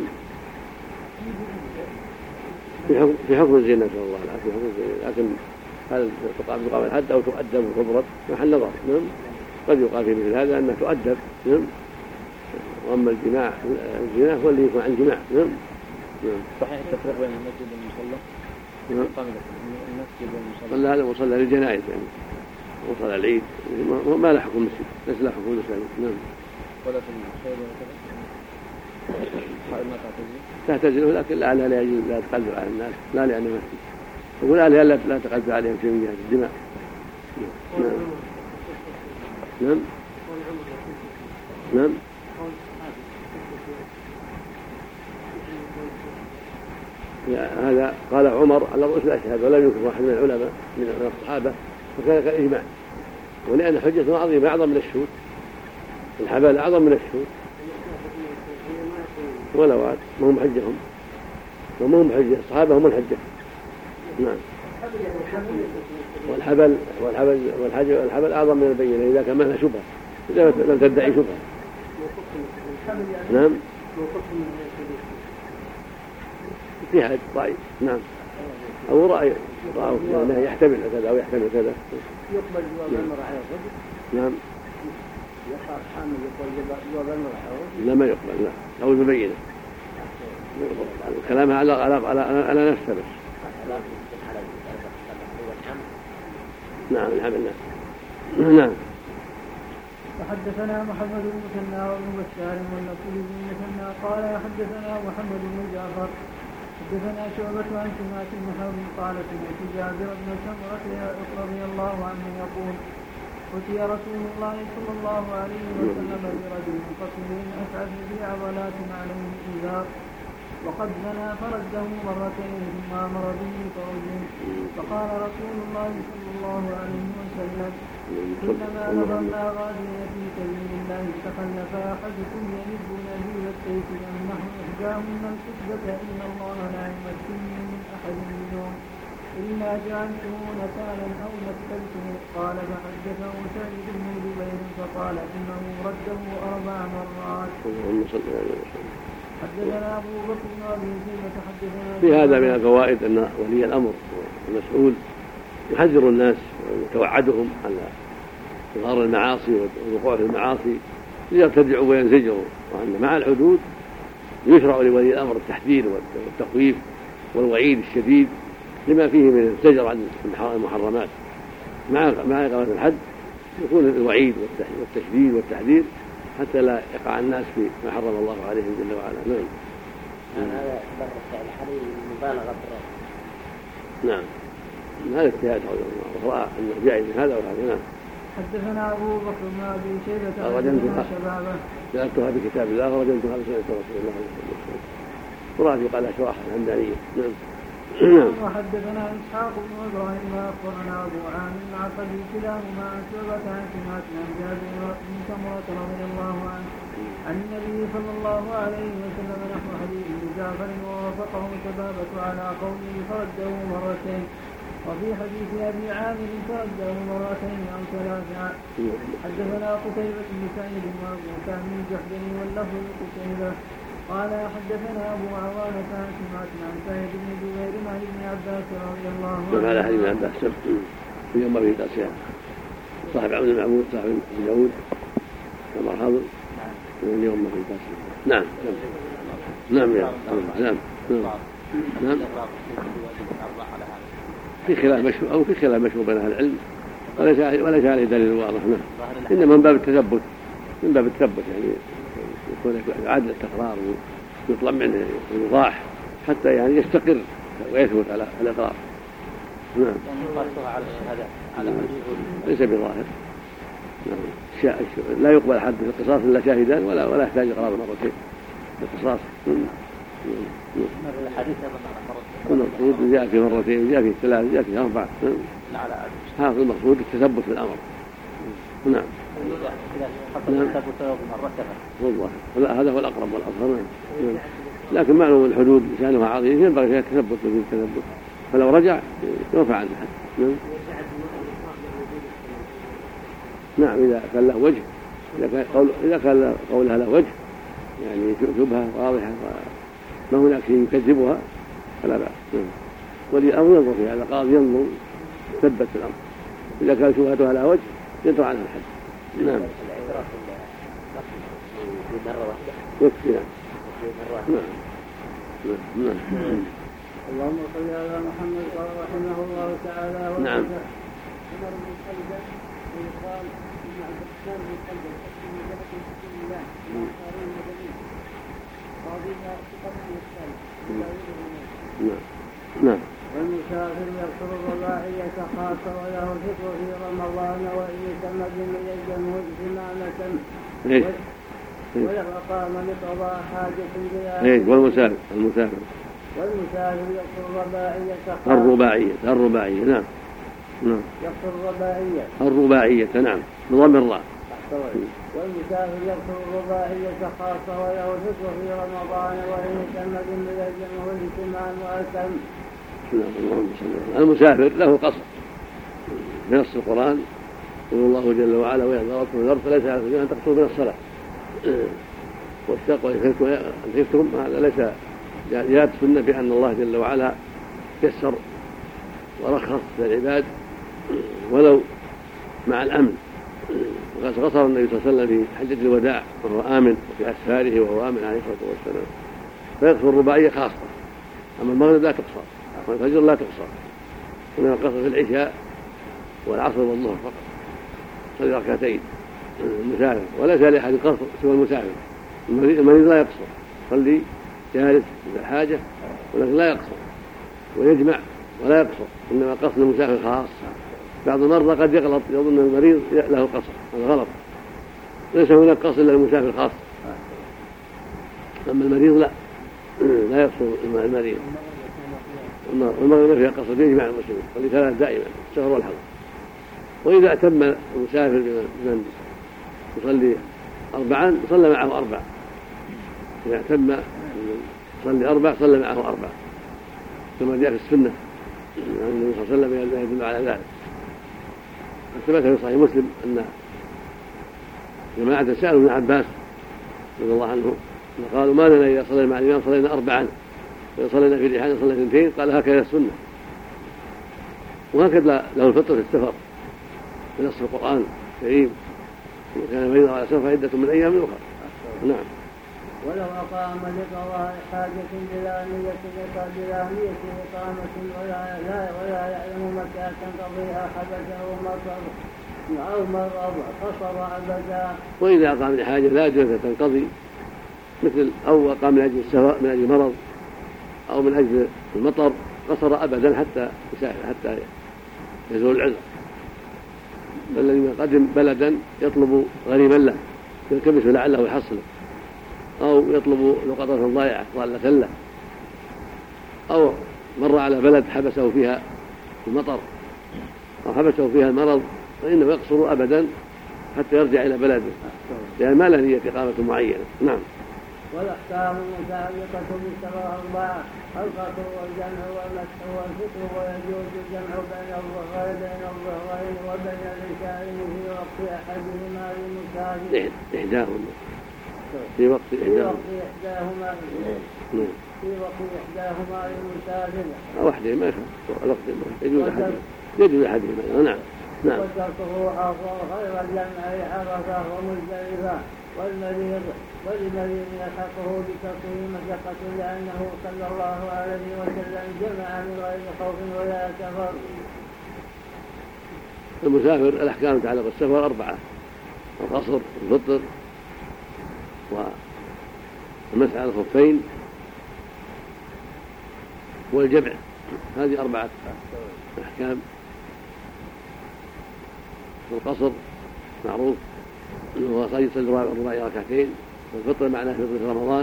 في حكم في حكم الزنا شاء الله لا في حكم الزنا لكن هل تقام بقام الحد أو تؤدب وتضرب محل نظر. نعم. قد يقال في مثل هذا أنها تؤدب. نعم. وأما الجماع الزنا هو اللي يكون عن جماع. نعم. نعم. صحيح التفريق بين المسجد والمصلى. نعم. المسجد والمصلى. هذا مصلى للجنائز يعني مصلى العيد ما له حكم المسجد ليس له حكم المسجد. نعم. ولا في الخير وكذا. ما تعتزله لكن لعلها لا يجوز لا تقدر على الناس لا لأنه مسجد يقول لعلها لا لا تقدر عليهم شيء من جهة الدماء. نعم. نعم. نعم. هذا قال عمر على رؤوس الأشهاد ولم يكن واحد من العلماء من الصحابة فكان كالإجماع ولأن حجة عظيمة أعظم من الشهود. الحبال أعظم من الشهود ولوات ما هم حجهم وما هم حجة الصحابة هم الحجة. نعم. والحبل والحبل والحجة والحبل أعظم من البينة إذا كان ما لها شبهة إذا لم تدعي شبهة. نعم. اجتهاد ضعيف. نعم. أو رأي رأوا أنه يحتمل كذا أو يحتمل كذا. يقبل جواب المرأة على الرجل. نعم. يقال حامل يقبل جواب المرأة على الرجل. لا ما يقبل لا أو المبينة. كلامها على على على على نفسها بس. نعم الحمد لله. نعم. وحدثنا محمد بن مثنى وابن بشار واللفظ بن مثنى قال حدثنا محمد بن جعفر حدثنا شعبة عن سماك بن حرب قال سمعت جابر بن سمرة رضي الله عنه يقول أتي رسول الله صلى الله عليه وسلم برجل قصير أسعد ذي عضلات عليه إزار وقد زنى فرده مرتين ثم أمر به فرجه فقال رسول الله صلى الله عليه وسلم كلما نظرنا غاديا في سبيل الله تخلف أحدكم يمد نبيل السيف يمنح إحداهن الكتبة إن الله لا يمكن من أحد منهم إلا جعلته نكالا أو نكلته. قال فحدثه سعيد بن جبير فقال إنه رده أربع مرات. حدثنا أبو بكر بن أبي شيبة حدثنا في هذا من الفوائد أن ولي الأمر والمسؤول يحذر الناس ويتوعدهم على إظهار المعاصي والوقوع في المعاصي ليرتدعوا وينزجروا وأن مع الحدود يشرع لولي الأمر التحذير والتخويف والوعيد الشديد لما فيه من الزجر عن المحرمات مع مع إقامة الحد يكون الوعيد والتشديد والتحذير حتى لا يقع الناس في ما حرم الله عليهم جل وعلا. نعم. هذا يعتبر فعل حري مبالغة بالرد. نعم. هذا اجتهاد رأى أنه جائز هذا وهذا. نعم. حدثنا أبو بكر بن أبي شيبة حدثنا شبابه جعلتها بكتاب الله ورجمتها بسنة رسول الله عليه وسلم. ورأى قال أشراح الحمدانية. نعم. وحدثنا إسحاق بن إبراهيم أخبرنا أبو عامر العقدي كلاهما عن شعبة عن سماك عن جابر بن سمرة رضي الله عنه عن النبي صلى الله عليه وسلم نحو حديث ابن جعفر ووافقه شبابة على قوله فرده مرتين وفي حديث أبي عامر فرده مرتين أو ثلاثا. حدثنا قتيبة بن سعيد وأبو كامل الجحدري واللفظ قتيبة قال حدثنا أبو عوانة عن سماك عن سعيد بن جبير عن ابن عباس رضي الله عنه. على حديث ابن عباس في يوم ما في تأسيا صاحب عبد المعبود صاحب ابن داود كما حاضر من يوم ما في تأسيا. نعم نعم يا نعم نعم في خلاف مشهور أو في خلاف مشهور بين أهل العلم وليس عليه دليل واضح. نعم إنما من باب التثبت من باب التثبت يعني يكون عادة التكرار يطلب منه يضاح حتى يعني يستقر ويثبت على الإقرار. نعم. على الشهادة على ليس بظاهر. نعم. لا يقبل حد في القصاص إلا شاهدان ولا ولا يحتاج إقرار مرتين القصاص. الحديث المقصود جاء في مرتين جاء في ثلاث جاء في أربع. هذا المقصود التثبت في الأمر. نعم. نعم. والله لا هذا هو الأقرب والأظهر. نعم. لكن معلوم الحدود شأنها عظيم ينبغي فيها التثبت وفيه التثبت فلو رجع يرفع عنه الحد. نعم. نعم إذا كان له وجه إذا كان قول إذا كان قولها له وجه يعني شبهة واضحة ما هناك شيء يكذبها فلا بأس. نعم. والأمر ينظر فيها هذا قاضي ينظر ثبت في الأمر إذا كان شبهتها لها وجه ينظر عنها الحد. نعم. يكفي. نعم. نعم. نعم. اللهم صل على محمد قال رحمه الله تعالى. نعم. عمر بن خلد قال ابن عبد الرحمن بن خلد من جبهة رسول الله من صاروا المدنيين قاضيها ثقة الثالث. نعم. نعم. والمسافر يقصر الرباعية خاصة وله الفطر في رمضان وإن يتمد من الجمهور إمامة ويقام لقضاء حاجة بلا. والمسافر المسافر والمسافر يقصر الرباعية الرباعية الرباعية. نعم. نعم. يقصر الرباعية الرباعية. نعم. بضم الراء. والمسافر يقصر الرباعية خاصة وله الفطر في رمضان وإن يتمد من الجمهور إمام وأتم. المسافر له قصر بنص القرآن يقول الله جل وعلا وإذا ضربتم الأرض فليس عليكم أن تقصروا من الصلاة والشق أن تفتروا هذا ليس جاءت السنة بأن الله جل وعلا يسر ورخص للعباد ولو مع الأمن. وقد قصر النبي صلى الله عليه وسلم في حجة الوداع وهو آمن وفي أسفاره وهو آمن عليه الصلاة والسلام فيقصر الرباعية خاصة. أما المغرب لا تقصر والفجر لا تقصر إنما قصر في العشاء والعصر والظهر فقط صلي ركعتين المسافر وليس لأحد قصر سوى المسافر. المريض لا يقصر صلي جالس إذا الحاجة ولكن لا يقصر ويجمع ولا يقصر إنما قصر المسافر خاص. بعض المرضى قد يغلط يظن المريض له قصر هذا غلط ليس هناك قصر إلا المسافر خاص أما المريض لا لا يقصر المريض. والمغرب فيها قصر يجمع المسلمين صلي ثلاث دائما السفر والحضر. وإذا أتم المسافر بمن يصلي أربعا صلى معه أربع إذا أتم صلي أربع صلى معه أربع كما جاء في السنة عن النبي صلى الله عليه وسلم يدل على ذلك. ثبت في صحيح مسلم أن جماعة سألوا ابن عباس رضي الله عنه قالوا ما لنا إذا صلينا مع الإمام صلينا أربعا وإذا صلينا في الرحال صلينا اثنتين قال هكذا السنة. وهكذا له الفطر في السفر بنص القرآن الكريم وكان مريضا على سفر عدة من أيام أخرى. نعم. ولو أقام لقضاء حاجة بلا نية بلا نية إقامة ولا ولا يعلم متى تنقضيها حبسه مطر أو مرض قصر أبدا. وإذا أقام لحاجة لا جوزة تنقضي مثل أو أقام من أجل السفر من أجل مرض أو من أجل المطر قصر أبدا حتى يسافر حتى يزول العذر. فالذي قدم بلدا يطلب غريبا له يلتمس لعله يحصله أو يطلب لقطة ضائعة ضالة له أو مر على بلد حبسه فيها المطر أو حبسه فيها المرض فإنه يقصر أبدا حتى يرجع إلى بلده لأن ما له نية إقامة معينة. نعم. والأحكام المتعلقة بالسبع أربعة القصر والجمع والمسح والفطر ويجوز الجمع بين الظهرين بين الظهرين وبين العشاءين في وقت أحدهما للمسافر إحداهما في وقت إحداهما في وقت إحداهما للمسافر أو واحدة ما يخالف الوقت يجوز أحدهما يجوز أحدهما. نعم. نعم. وتركه أفضل غير الجمع عرفة ومزدلفة والمريض والمريض يلحقه بتقييم مشقة لأنه صلى الله عليه وسلم جمع من غير خوف ولا سفر. المسافر الأحكام تعلق السفر أربعة القصر والفطر والمسح على الخفين والجمع. هذه أربعة أحكام. والقصر معروف هو يصلي الرباعي ركعتين، والفطر معناه فطر في رمضان،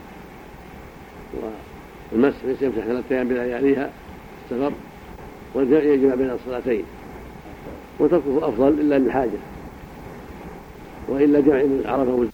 والمس ليس يمسح ثلاثة أيام بلياليها السفر، والجمع يجمع بين الصلاتين، وتركه أفضل إلا للحاجة، وإلا جمع عرفه